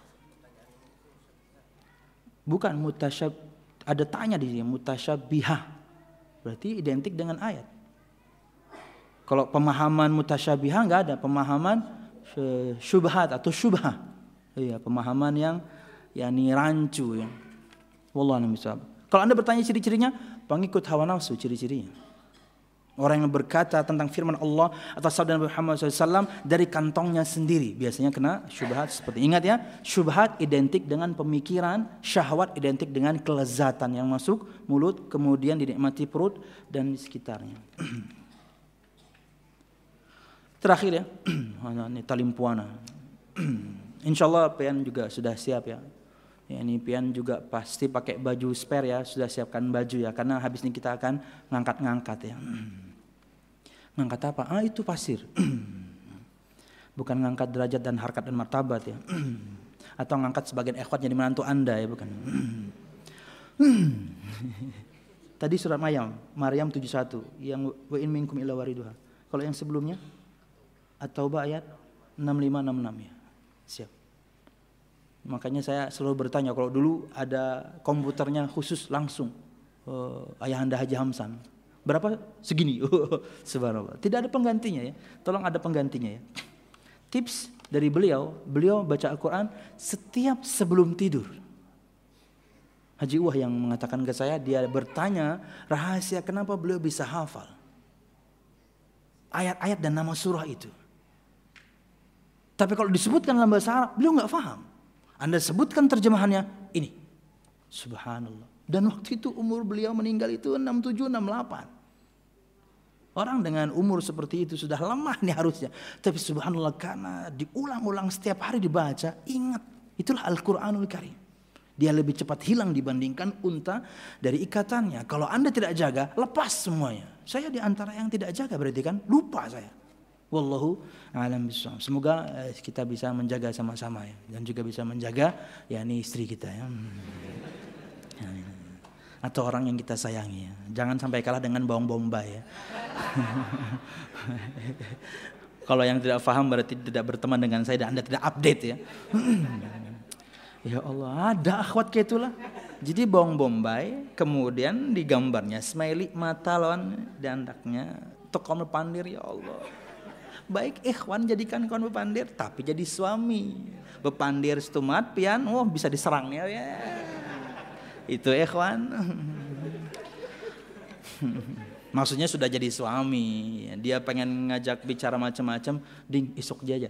Bukan mutasyab, ada tanya di sini mutasyabihah. Berarti identik dengan ayat. Kalau pemahaman mutasyabihah enggak ada, pemahaman syubhat atau syubhah. Iya, pemahaman yang yakni rancu ya. Wallahu a'lam bishawab. Kalau Anda bertanya ciri-cirinya, pengikut hawa nafsu ciri-cirinya. Orang yang berkata tentang firman Allah atau sabda Nabi Muhammad shallallahu alaihi wasallam dari kantongnya sendiri, biasanya kena syubhat seperti. Ingat ya, syubhat identik dengan pemikiran, syahwat identik dengan kelezatan yang masuk mulut, kemudian dinikmati perut dan di sekitarnya. Terakhir ya, ini talimpuana. Insyaallah pian juga sudah siap ya. Ya, ini pian juga pasti pakai baju spare ya, sudah siapkan baju ya, karena habis ini kita akan ngangkat-ngangkat ya. Ngangkat apa? Ah itu pasir. Bukan ngangkat derajat dan harkat dan martabat ya. Atau ngangkat sebagian ikhwat jadi menantu Anda ya, bukan. Tadi surat Maryam, Maryam tujuh puluh satu yang wa in minkum illa wariduha. Kalau yang sebelumnya At-Taubah ayat enam puluh lima enam puluh enam ya. Siap. Makanya saya selalu bertanya, kalau dulu ada komputernya khusus langsung uh, Ayahanda Haji Hamsan, berapa? Segini. Subhanallah. Tidak ada penggantinya ya. Tolong ada penggantinya ya. Tips dari beliau, beliau baca Al-Quran setiap sebelum tidur. Haji Uwah yang mengatakan ke saya, dia bertanya rahasia kenapa beliau bisa hafal ayat-ayat dan nama surah itu. Tapi kalau disebutkan dalam bahasa Arab, beliau nggak paham. Anda sebutkan terjemahannya ini. Subhanallah. Dan waktu itu umur beliau meninggal itu enam puluh tujuh enam puluh delapan. Orang dengan umur seperti itu sudah lemah nih harusnya. Tapi subhanallah, karena diulang-ulang setiap hari dibaca, ingat. Itulah Al-Quranul Karim. Dia lebih cepat hilang dibandingkan unta dari ikatannya. Kalau Anda tidak jaga, lepas semuanya. Saya di antara yang tidak jaga berarti kan, lupa saya. Wallahu a'lam bishawab. Semoga eh, kita bisa menjaga sama-sama ya, dan juga bisa menjaga yakni istri kita ya. Atau orang yang kita sayangi ya. Jangan sampai kalah dengan bawang bombay ya. Kalau yang tidak paham berarti tidak berteman dengan saya dan Anda tidak update ya. Ya Allah, ada akhwat kayak itulah. Jadi bawang bombay, kemudian digambarnya smiley mata lawan dandaknya tokom pandir, ya Allah. Baik ikhwan jadikan kawan bepandir, tapi jadi suami bepandir stumat pian, oh bisa diserangnya ya. Itu ikhwan. Maksudnya sudah jadi suami, dia pengen ngajak bicara macam-macam, ding isuk dia aja.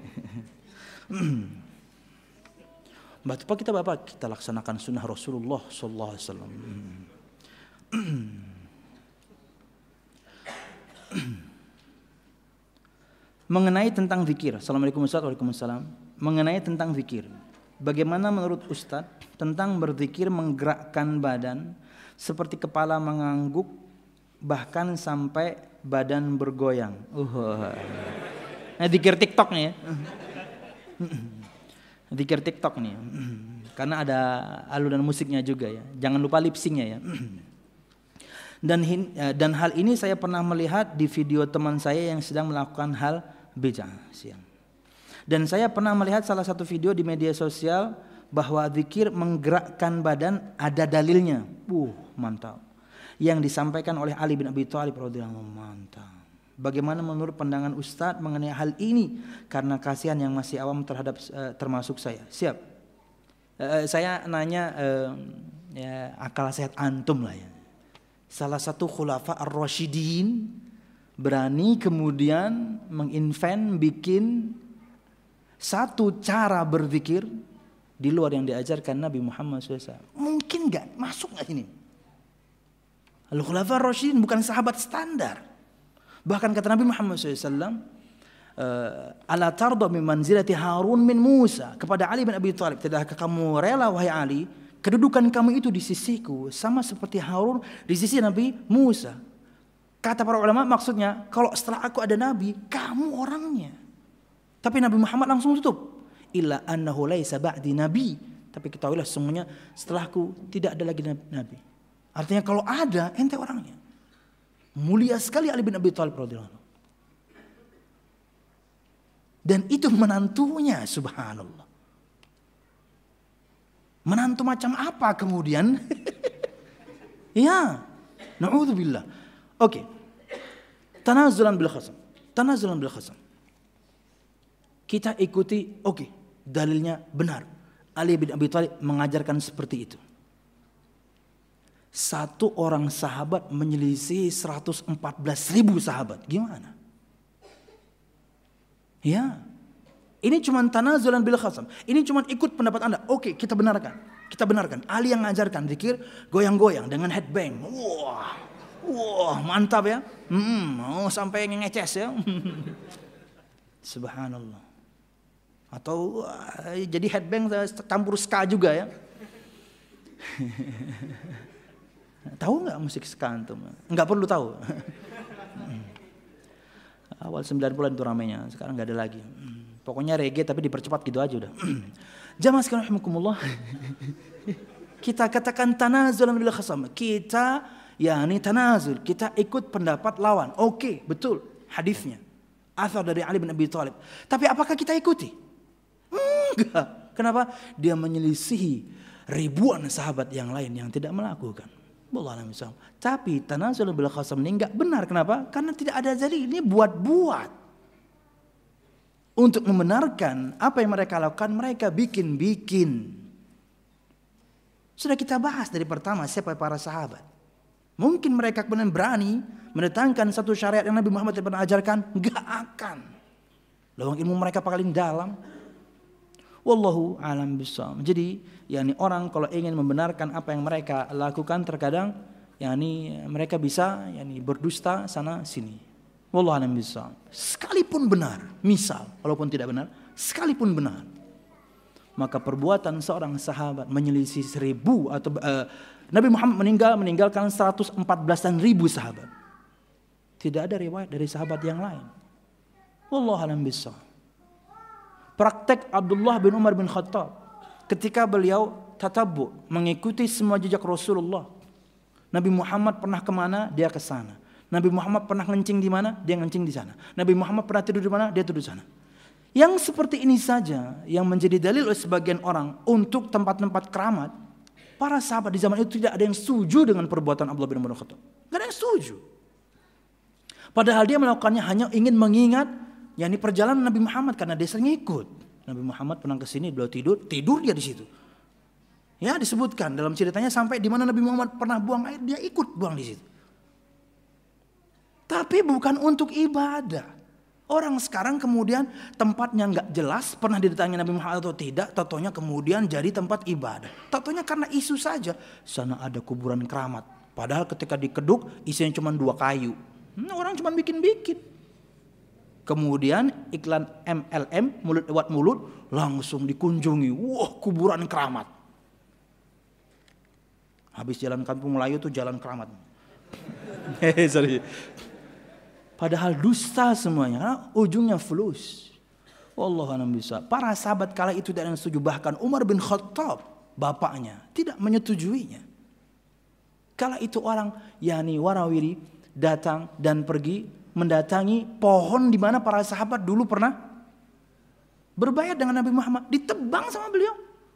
Bapak kita bapak kita laksanakan sunnah Rasulullah Sallallahu Alaihi Wasallam. Mengenai tentang zikir, Assalamualaikum warahmatullahi. Mengenai tentang zikir, bagaimana menurut Ustadz tentang berzikir menggerakkan badan seperti kepala mengangguk bahkan sampai badan bergoyang? Uh, nah, zikir TikTok nih ya. Zikir TikTok nih, karena ada alunan musiknya juga ya. Jangan lupa lip syncnya ya. Dan dan hal ini saya pernah melihat di video teman saya yang sedang melakukan hal bid'ah siang. Dan saya pernah melihat salah satu video di media sosial bahwa zikir menggerakkan badan ada dalilnya. Uh, mantap. Yang disampaikan oleh Ali bin Abi Thalib radhiyallahu anhu, mantap. Bagaimana menurut pandangan Ustadz mengenai hal ini? Karena kasihan yang masih awam terhadap uh, termasuk saya. Siap. Uh, saya nanya uh, ya, akal sehat antum lah ya. Salah satu khulafa ar-rasyidin berani kemudian menginvent, bikin satu cara berzikir di luar yang diajarkan Nabi Muhammad shallallahu alaihi wasallam. Mungkin nggak masuk nggak ini? Al-khulafa ar-rasyidin bukan sahabat standar. Bahkan kata Nabi Muhammad shallallahu alaihi wasallam, ala tarda min manzilati Harun min Musa, kepada Ali bin Abi Thalib, tidakkah kamu rela wahai Ali, kedudukan kamu itu di sisiku sama seperti Harun di sisi Nabi Musa. Kata para ulama maksudnya, kalau setelah aku ada Nabi, kamu orangnya. Tapi Nabi Muhammad langsung tutup, illa annahu laisa ba'di nabi, tapi ketahuilah semuanya setelahku tidak ada lagi Nabi. Artinya kalau ada, ente orangnya. Mulia sekali Ali bin Abi Thalib radhiyallahu anhu. Dan itu menantunya, subhanallah. Menantu macam apa kemudian? Ya, na'udzubillah. Oke. Tanazulan bil khasam. Tanazulan bil khasam. Kita ikuti, oke, okay, dalilnya benar. Ali bin Abi Thalib mengajarkan seperti itu. Satu orang sahabat menyelisih seratus empat belas ribu sahabat. Gimana? Ya. Ini cuma tanazulan bil khasam. Ini cuma ikut pendapat Anda. Oke, kita benarkan. Kita benarkan. Ali yang mengajarkan zikir goyang-goyang dengan headbang. Wah. Wah, mantap ya. Hmm, oh, sampai ngeces ya. Subhanallah. Atau uh, jadi headbang campur ska juga ya. Tahu nggak musik ska antum? Nggak perlu tahu. Awal sembilan puluhan itu ramenya, sekarang nggak ada lagi. Pokoknya reggae tapi dipercepat gitu aja udah. Jamaah sekalian rahimakumullah. Kita katakan tanazulan bil khasam. Kita yakni tanazul, kita ikut pendapat lawan. Oke, betul hadisnya. Athar dari Ali bin Abi Thalib. Tapi apakah kita ikuti? Enggak. Kenapa? Dia menyelisihi ribuan sahabat yang lain yang tidak melakukan. Wallahu a'lam bishawab. Tapi tanazul bil khasam ini enggak benar. Kenapa? Karena tidak ada dalil. Ini buat-buat. Untuk membenarkan apa yang mereka lakukan, mereka bikin-bikin. Sudah kita bahas dari pertama siapa para sahabat. Mungkin mereka kemudian berani mendatangkan satu syariat yang Nabi Muhammad tidak pernah ajarkan. Enggak akan. Lawang ilmu mereka paling dalam. Wallahu a'lam bishawab. Jadi, yakni orang kalau ingin membenarkan apa yang mereka lakukan terkadang, yakni mereka bisa, yakni berdusta sana sini. Wallahu a'lam bishawab. Sekalipun benar, misal, walaupun tidak benar, sekalipun benar, maka perbuatan seorang sahabat menyelisih seribu atau uh, Nabi Muhammad meninggal meninggalkan seratus empat belas ribu sahabat. Tidak ada riwayat dari sahabat yang lain. Wallahu a'lam bishawab. Praktek Abdullah bin Umar bin Khattab ketika beliau tatabbu mengikuti semua jejak Rasulullah. Nabi Muhammad pernah kemana, dia ke sana. Nabi Muhammad pernah ngencing di mana, dia ngencing di sana. Nabi Muhammad pernah tidur di mana, dia tidur di sana. Yang seperti ini saja yang menjadi dalil oleh sebagian orang untuk tempat-tempat keramat. Para sahabat di zaman itu tidak ada yang setuju dengan perbuatan Abdullah bin Umar bin Khattab. Tidak ada yang setuju. Padahal dia melakukannya hanya ingin mengingat yakni perjalanan Nabi Muhammad karena dia sering ikut. Nabi Muhammad pernah ke sini, beliau tidur, tidur dia di situ. Ya, disebutkan dalam ceritanya sampai di mana Nabi Muhammad pernah buang air, dia ikut buang di situ. Tapi bukan untuk ibadah. Orang sekarang kemudian tempatnya nggak jelas, pernah didatangi Nabi Muhammad atau tidak, tatonya kemudian jadi tempat ibadah. Tatonya karena isu saja, sana ada kuburan keramat. Padahal ketika dikeduk isinya cuma dua kayu. Hmm, orang cuma bikin-bikin. Kemudian iklan M L M, mulut lewat mulut, langsung dikunjungi. Wah, kuburan keramat. Habis jalan kampung Melayu tuh jalan keramat. Sorry. Padahal dusta semuanya, ujungnya fulus. Wallahu a'lam bishawab. Para sahabat kala itu tidak setuju, bahkan Umar bin Khattab, bapaknya, tidak menyetujuinya. Kala itu orang yakni warawiri datang dan pergi mendatangi pohon di mana para sahabat dulu pernah berbayat dengan Nabi Muhammad, ditebang sama beliau.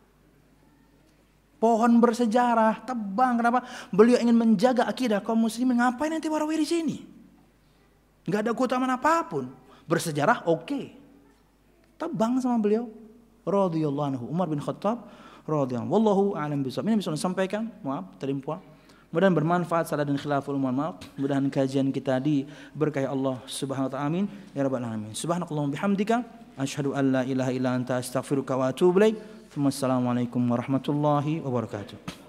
Pohon bersejarah, tebang. Kenapa? Beliau ingin menjaga akidah kaum muslimin. Ngapain nanti warawiri sini? Enggak ada keutamaan apapun. Bersejarah oke. Okay. Tebang sama beliau. Radhiyallahu anhu. Umar bin Khattab radhiyallahu anhu. Wallahu a'lam bishawab. Ini bisa sampaikan, maaf, terlimpah. Mudah-mudahan bermanfaat, salah dan khilaful mohon maaf. Mudah-mudahan kajian kita diberkahi Allah Subhanahu wa taala. Amin ya rabbal alamin. Subhanakallahumma bihamdika asyhadu an la ilaha illa anta astaghfiruka wa atubu ilaik. Wassalamualaikum warahmatullahi wabarakatuh.